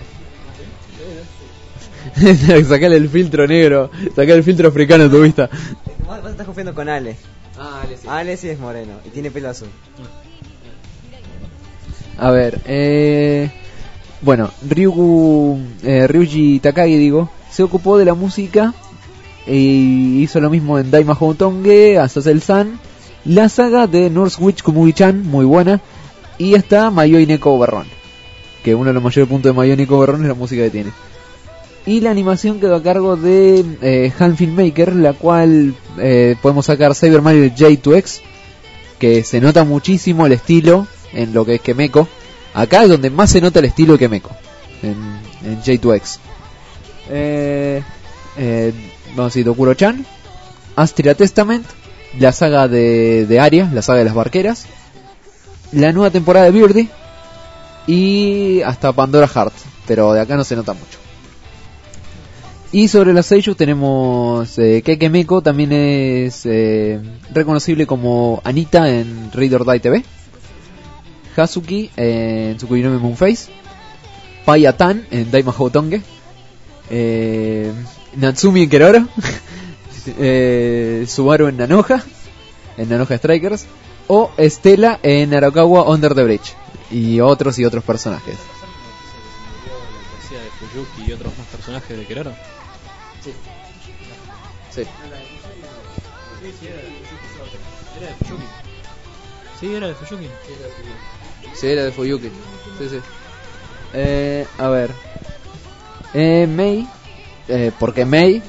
[SPEAKER 7] Sacale el filtro negro, sacale el filtro africano a tu vista.
[SPEAKER 1] Vos, vos estás confiando con Ale.
[SPEAKER 7] Ah, Ale sí.
[SPEAKER 1] Ale sí es moreno y tiene pelo azul.
[SPEAKER 7] A ver, eh, bueno, Ryugu, eh, Ryuji Takagi, digo, se ocupó de la música y hizo lo mismo en Daima Houtonge, Azazel-san, la saga de Nurse Witch Komugi-chan, muy buena, y hasta Mayoi Neko Barron, que uno de los mayores puntos de Mayoi Neko Barron es la música que tiene. Y la animación quedó a cargo de eh, Han Filmmaker, la cual eh, podemos sacar Cyber Mario J dos X, que se nota muchísimo el estilo en lo que es Kemeko. Acá es donde más se nota el estilo de Kemeko, en, en J dos X. Eh, eh, vamos a decir Dokuro-chan, Astria Testament, la saga de, de Aria, la saga de las barqueras, la nueva temporada de Birdie y hasta Pandora Heart, pero de acá no se nota mucho. Y sobre las seiyuu tenemos eh, que Kemeko también es eh, reconocible como Anita en Read or Die T V, Hazuki en Tsukuyomi Moonface, Paya Tan en Daima Houtonge, eh, Natsumi en Keroro, eh, Subaru en Nanoha, en Nanoha Strikers, o Estela en Arakawa Under the Bridge, y otros y otros personajes.
[SPEAKER 3] La poesía de Fuyuki y otros más personajes de Keroro.
[SPEAKER 7] Sí. Sí.
[SPEAKER 3] Era de Fuyuki. Sí, era de Fuyuki.
[SPEAKER 7] Sí, era de Fuyuki. Sí, sí. Eh, a ver. Eh, Mei. Eh, porque Mei.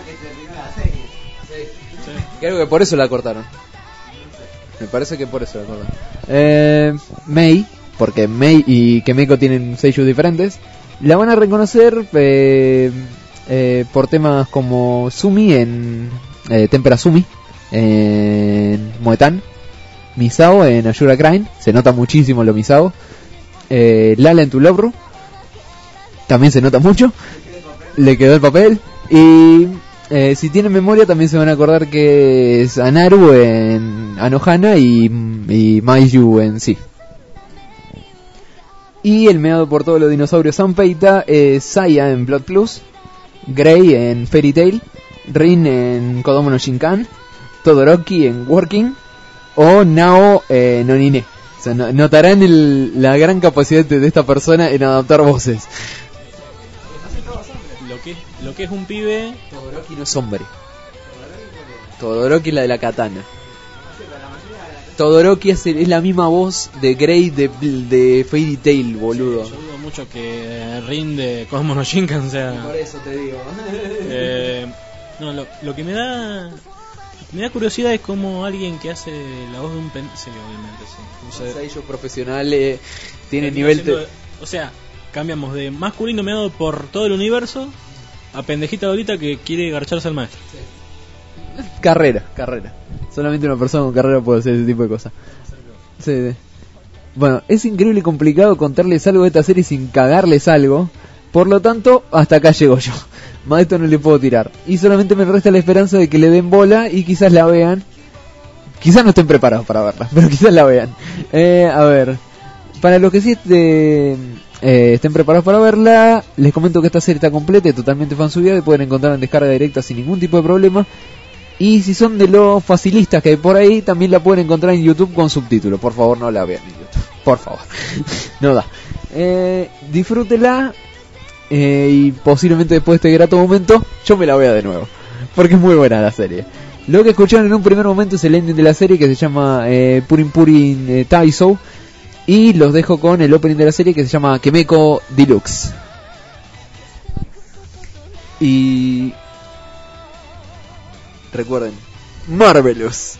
[SPEAKER 7] Creo que por eso la cortaron. Me parece que por eso la cortaron. Eh, Mei. Porque Mei y Kemeko tienen seiyuu diferentes. La van a reconocer eh, eh, por temas como Sumi en eh, Tempera Sumi, en Moetan, Misao en Ashura Crane, se nota muchísimo lo Misao, eh, Lala en Tulobru, también se nota mucho, le quedó el papel, y eh, si tienen memoria también se van a acordar que es Anaru en Anohana y, y Maiju en sí. Y el meado por todos los dinosaurios Sanpeita es Saya en Blood Plus, Grey en Fairy Tail, Rin en Kodomo no Shinkan, Todoroki en Working o Nao en Onine. O sea, no, notarán el, la gran capacidad de, de esta persona en adaptar voces.
[SPEAKER 3] Lo que, lo que es un pibe.
[SPEAKER 7] Todoroki no es hombre. Todoroki es la de la katana. Todoroki es, es la misma voz de Grey de, de Fairy Tail, boludo.
[SPEAKER 3] Yo dudo mucho que Rin de Kodomo no Shinkan sea.
[SPEAKER 7] Por eso te digo.
[SPEAKER 3] eh, no, lo, lo que me da me da curiosidad es como alguien que hace la voz de un pen... Sí, obviamente, sí.
[SPEAKER 7] O sea, ellos profesionales tienen nivel
[SPEAKER 3] siendo,
[SPEAKER 7] de...
[SPEAKER 3] O sea, cambiamos de masculino meado por todo el universo a pendejita Lolita que quiere garcharse al maestro.
[SPEAKER 7] Carrera, carrera. Solamente una persona con carrera puede hacer ese tipo de cosas. Sí, sí. Bueno, es increíble y complicado contarles algo de esta serie sin cagarles algo. Por lo tanto, hasta acá llego yo. Más de esto no le puedo tirar. Y solamente me resta la esperanza de que le den bola y quizás la vean. Quizás no estén preparados para verla, pero quizás la vean. Eh, a ver, para los que sí este, eh, estén preparados para verla, les comento que esta serie está completa y totalmente fansubida y pueden encontrar en descarga directa sin ningún tipo de problema. Y si son de los facilistas que hay por ahí, también la pueden encontrar en YouTube con subtítulos. Por favor, no la vean en YouTube. Por favor. No da. Eh, disfrútela. Eh, y posiblemente después de este grato momento, yo me la vea de nuevo. Porque es muy buena la serie. Lo que escucharon en un primer momento es el ending de la serie que se llama eh, Purin Purin eh, Taisou. Y los dejo con el opening de la serie que se llama Kemeko Deluxe. Y... recuerden, Marvelous.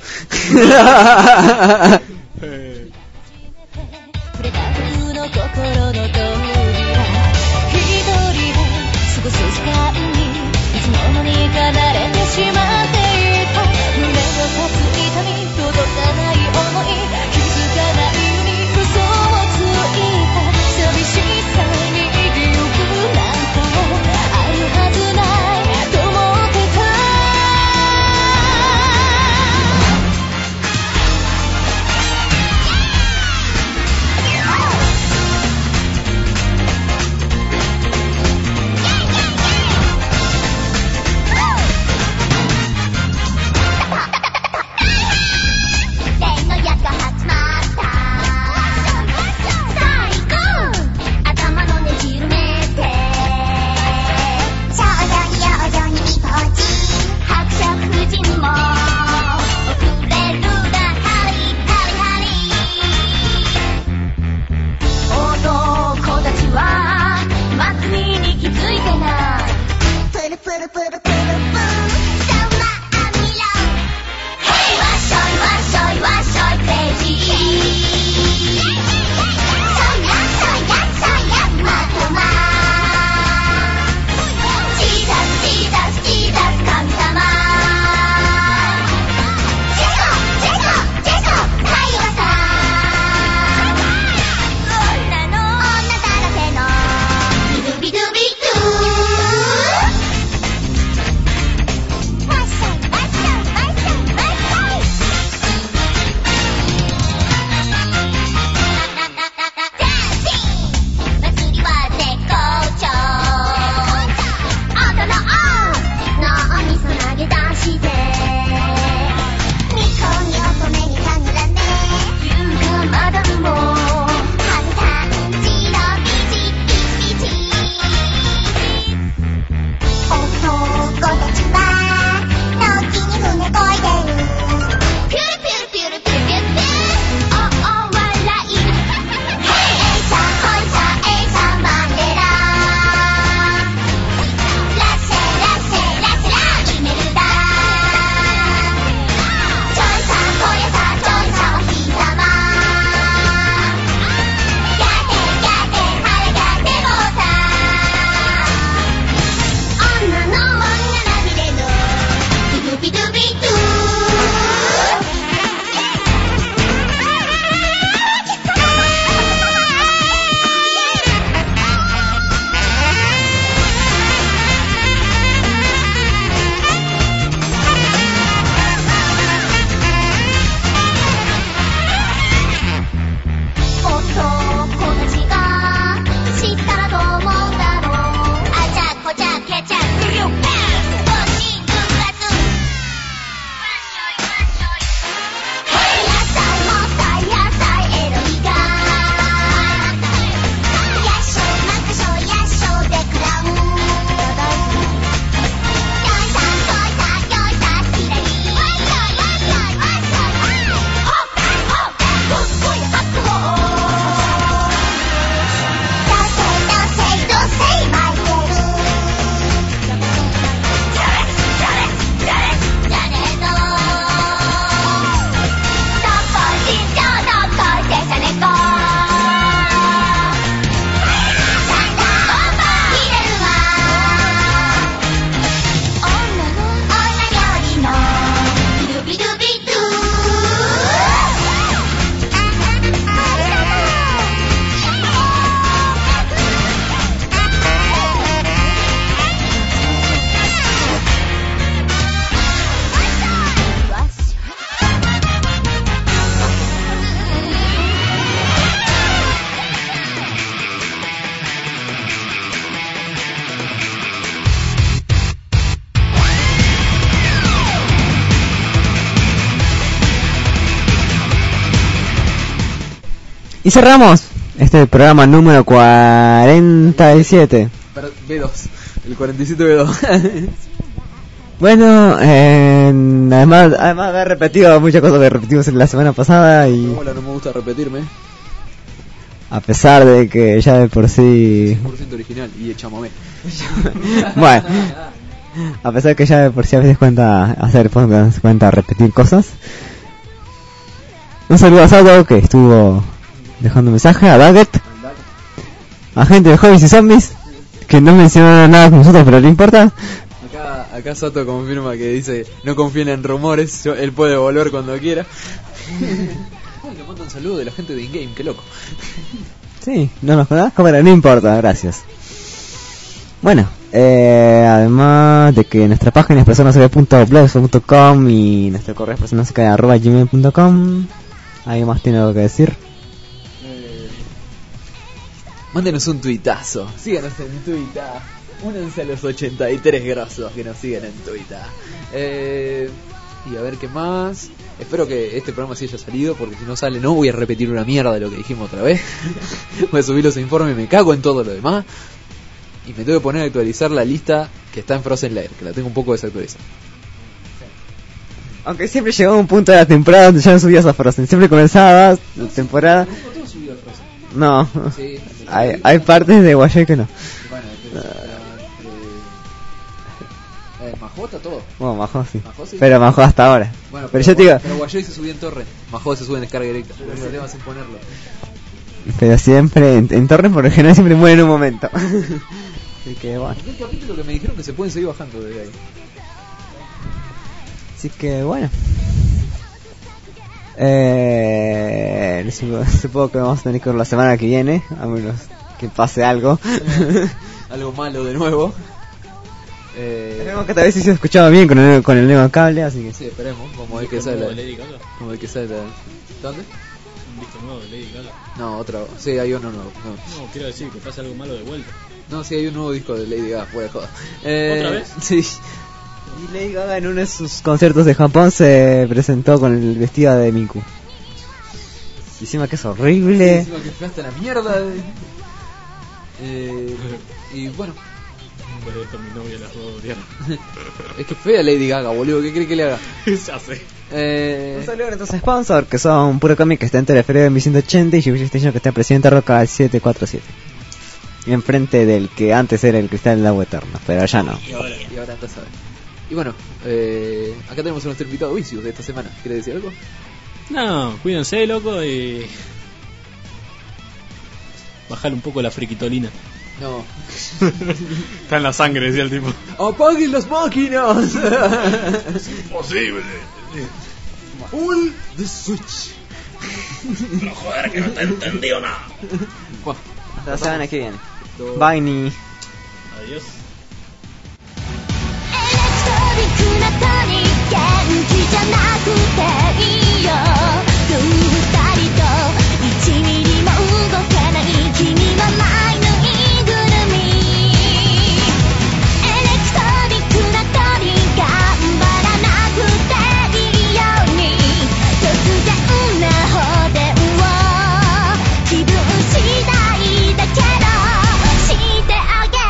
[SPEAKER 1] Y cerramos este programa número cuarenta y siete.
[SPEAKER 7] B dos, el cuarenta y siete B dos.
[SPEAKER 1] Bueno, eh, además, además de haber repetido muchas cosas que repetimos en la semana pasada y...
[SPEAKER 7] Hola, no me gusta repetirme.
[SPEAKER 1] A pesar de que ya de por sí...
[SPEAKER 7] cien por ciento original y chamamé.
[SPEAKER 1] Bueno, a pesar de que ya de por sí a veces cuenta hacer podcast, cuenta repetir cosas. Un saludo a Sato que estuvo dejando un mensaje, a Daggett, a gente de Hobbies y Zombies, que no mencionó nada con nosotros pero no importa.
[SPEAKER 7] Acá, acá Sato confirma que dice no confíen en rumores, yo- él puede volver cuando quiera. Ay, le mando un saludo de la gente de InGame, qué loco.
[SPEAKER 1] Sí, no nos conozco, pero no importa, gracias. Bueno, eh, además de que nuestra página es personasb punto blogspot punto com y nuestro correo es personasb arroba gmail punto com. ¿Alguien más tiene algo que decir?
[SPEAKER 7] Mándenos un tuitazo, síganos en Twitter. Únanse a los ochenta y tres grosos que nos siguen en Twitter. Eh, y a ver qué más. Espero que este programa sí haya salido, porque si no sale no voy a repetir una mierda de lo que dijimos otra vez. Voy a subir los informes, me cago en todo lo demás. Y me tengo que poner a actualizar la lista que está en Frozen Lair, que la tengo un poco desactualizada.
[SPEAKER 1] Aunque siempre llegaba un punto de la temporada donde ya no subías a Frozen. Siempre comenzaba la temporada... No,
[SPEAKER 7] Sí,
[SPEAKER 1] hay, hay partes de Guayay que no.
[SPEAKER 7] bueno, pero, eh, eh, Majó está todo.
[SPEAKER 1] Bueno, Majo sí.
[SPEAKER 7] Majo sí.
[SPEAKER 1] Pero Majo hasta ahora.
[SPEAKER 7] Bueno,
[SPEAKER 1] pero yo te digo,
[SPEAKER 7] Pero Guayay se subía en torre, Majó se sube en descarga directa. Pero el problema es en ponerlo.
[SPEAKER 1] pero siempre, en, en Torres por lo general siempre muere en un momento. Así que bueno.
[SPEAKER 7] En el capítulo que me dijeron que se pueden seguir bajando desde ahí.
[SPEAKER 1] Así que bueno. Eh, supongo, supongo que vamos a tener que ver la semana que viene, a menos que pase algo.
[SPEAKER 7] Algo malo de nuevo. Eh,
[SPEAKER 1] Esperemos que tal vez sí se escuchaba bien con el, con el nuevo cable, así que
[SPEAKER 7] sí, esperemos. Vamos a ver
[SPEAKER 3] ¿Un
[SPEAKER 7] qué
[SPEAKER 3] disco nuevo
[SPEAKER 7] sale.
[SPEAKER 3] de Lady Gaga?
[SPEAKER 7] Vamos a ver qué sale. ¿Dónde?
[SPEAKER 3] Un disco nuevo de Lady Gaga.
[SPEAKER 7] No, otro. Sí, hay uno nuevo. No,
[SPEAKER 3] No, quiero decir que pasa algo malo de vuelta.
[SPEAKER 7] no sí, hay un nuevo disco de Lady Gaga, fuera de joda. Eh,
[SPEAKER 3] ¿Otra vez?
[SPEAKER 7] Sí.
[SPEAKER 1] Y Lady Gaga en uno de sus conciertos de Japón se presentó con el vestido de Miku. Encima que es horrible.
[SPEAKER 7] Encima que fue hasta la mierda. de- Eh, y bueno,
[SPEAKER 3] Por esto mi novia las va a odiar.
[SPEAKER 7] es que fea Lady Gaga, boludo. ¿Qué cree que le haga?
[SPEAKER 3] Ya sé.
[SPEAKER 7] Eh,
[SPEAKER 1] Un saludo a nuestros sponsors, que son Puro Comic, que está en Teleferio en ciento ochenta, y Shibuya Station, que está en Presidente Roca siete cuatro siete. Y enfrente del que antes era el Cristal del Agua Eterna, pero ya no.
[SPEAKER 7] y ahora, y ahora anda a saber. Y bueno, eh, acá tenemos a nuestro invitado Vicious de esta semana. ¿Quiere decir algo?
[SPEAKER 3] No, cuídense, loco, y... bajar un poco la friquitolina.
[SPEAKER 7] No.
[SPEAKER 3] Está en la sangre, decía el tipo.
[SPEAKER 7] ¡Apaguen las máquinas!
[SPEAKER 3] Imposible.
[SPEAKER 7] ¡Pull the switch!
[SPEAKER 3] No joder, que no te entendido nada.
[SPEAKER 7] Bueno,
[SPEAKER 1] Hasta la semana que viene. Bye, ni.
[SPEAKER 3] Adiós.
[SPEAKER 10] エレクトリックな鳥元気じゃなくていいよふたりといちミリも動かない君はマイぬいぐるみエレクトリックな鳥頑張らなくていいように突然な放電を気分次第だけどしてあげ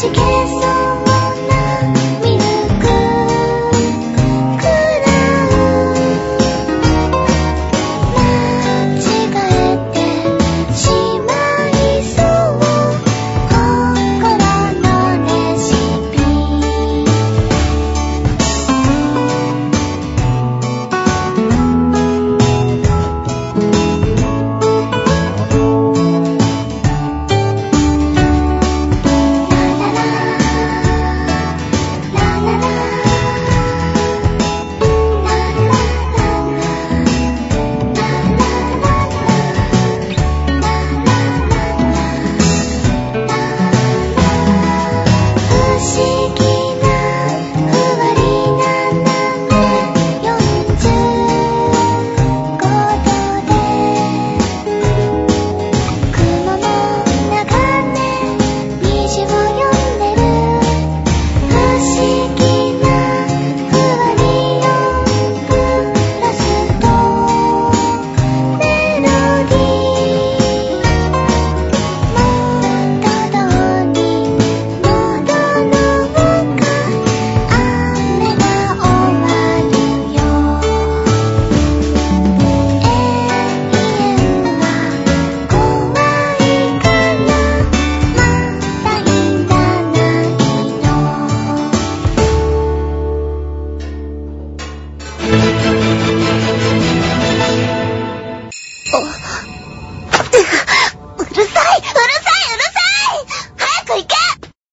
[SPEAKER 10] 地形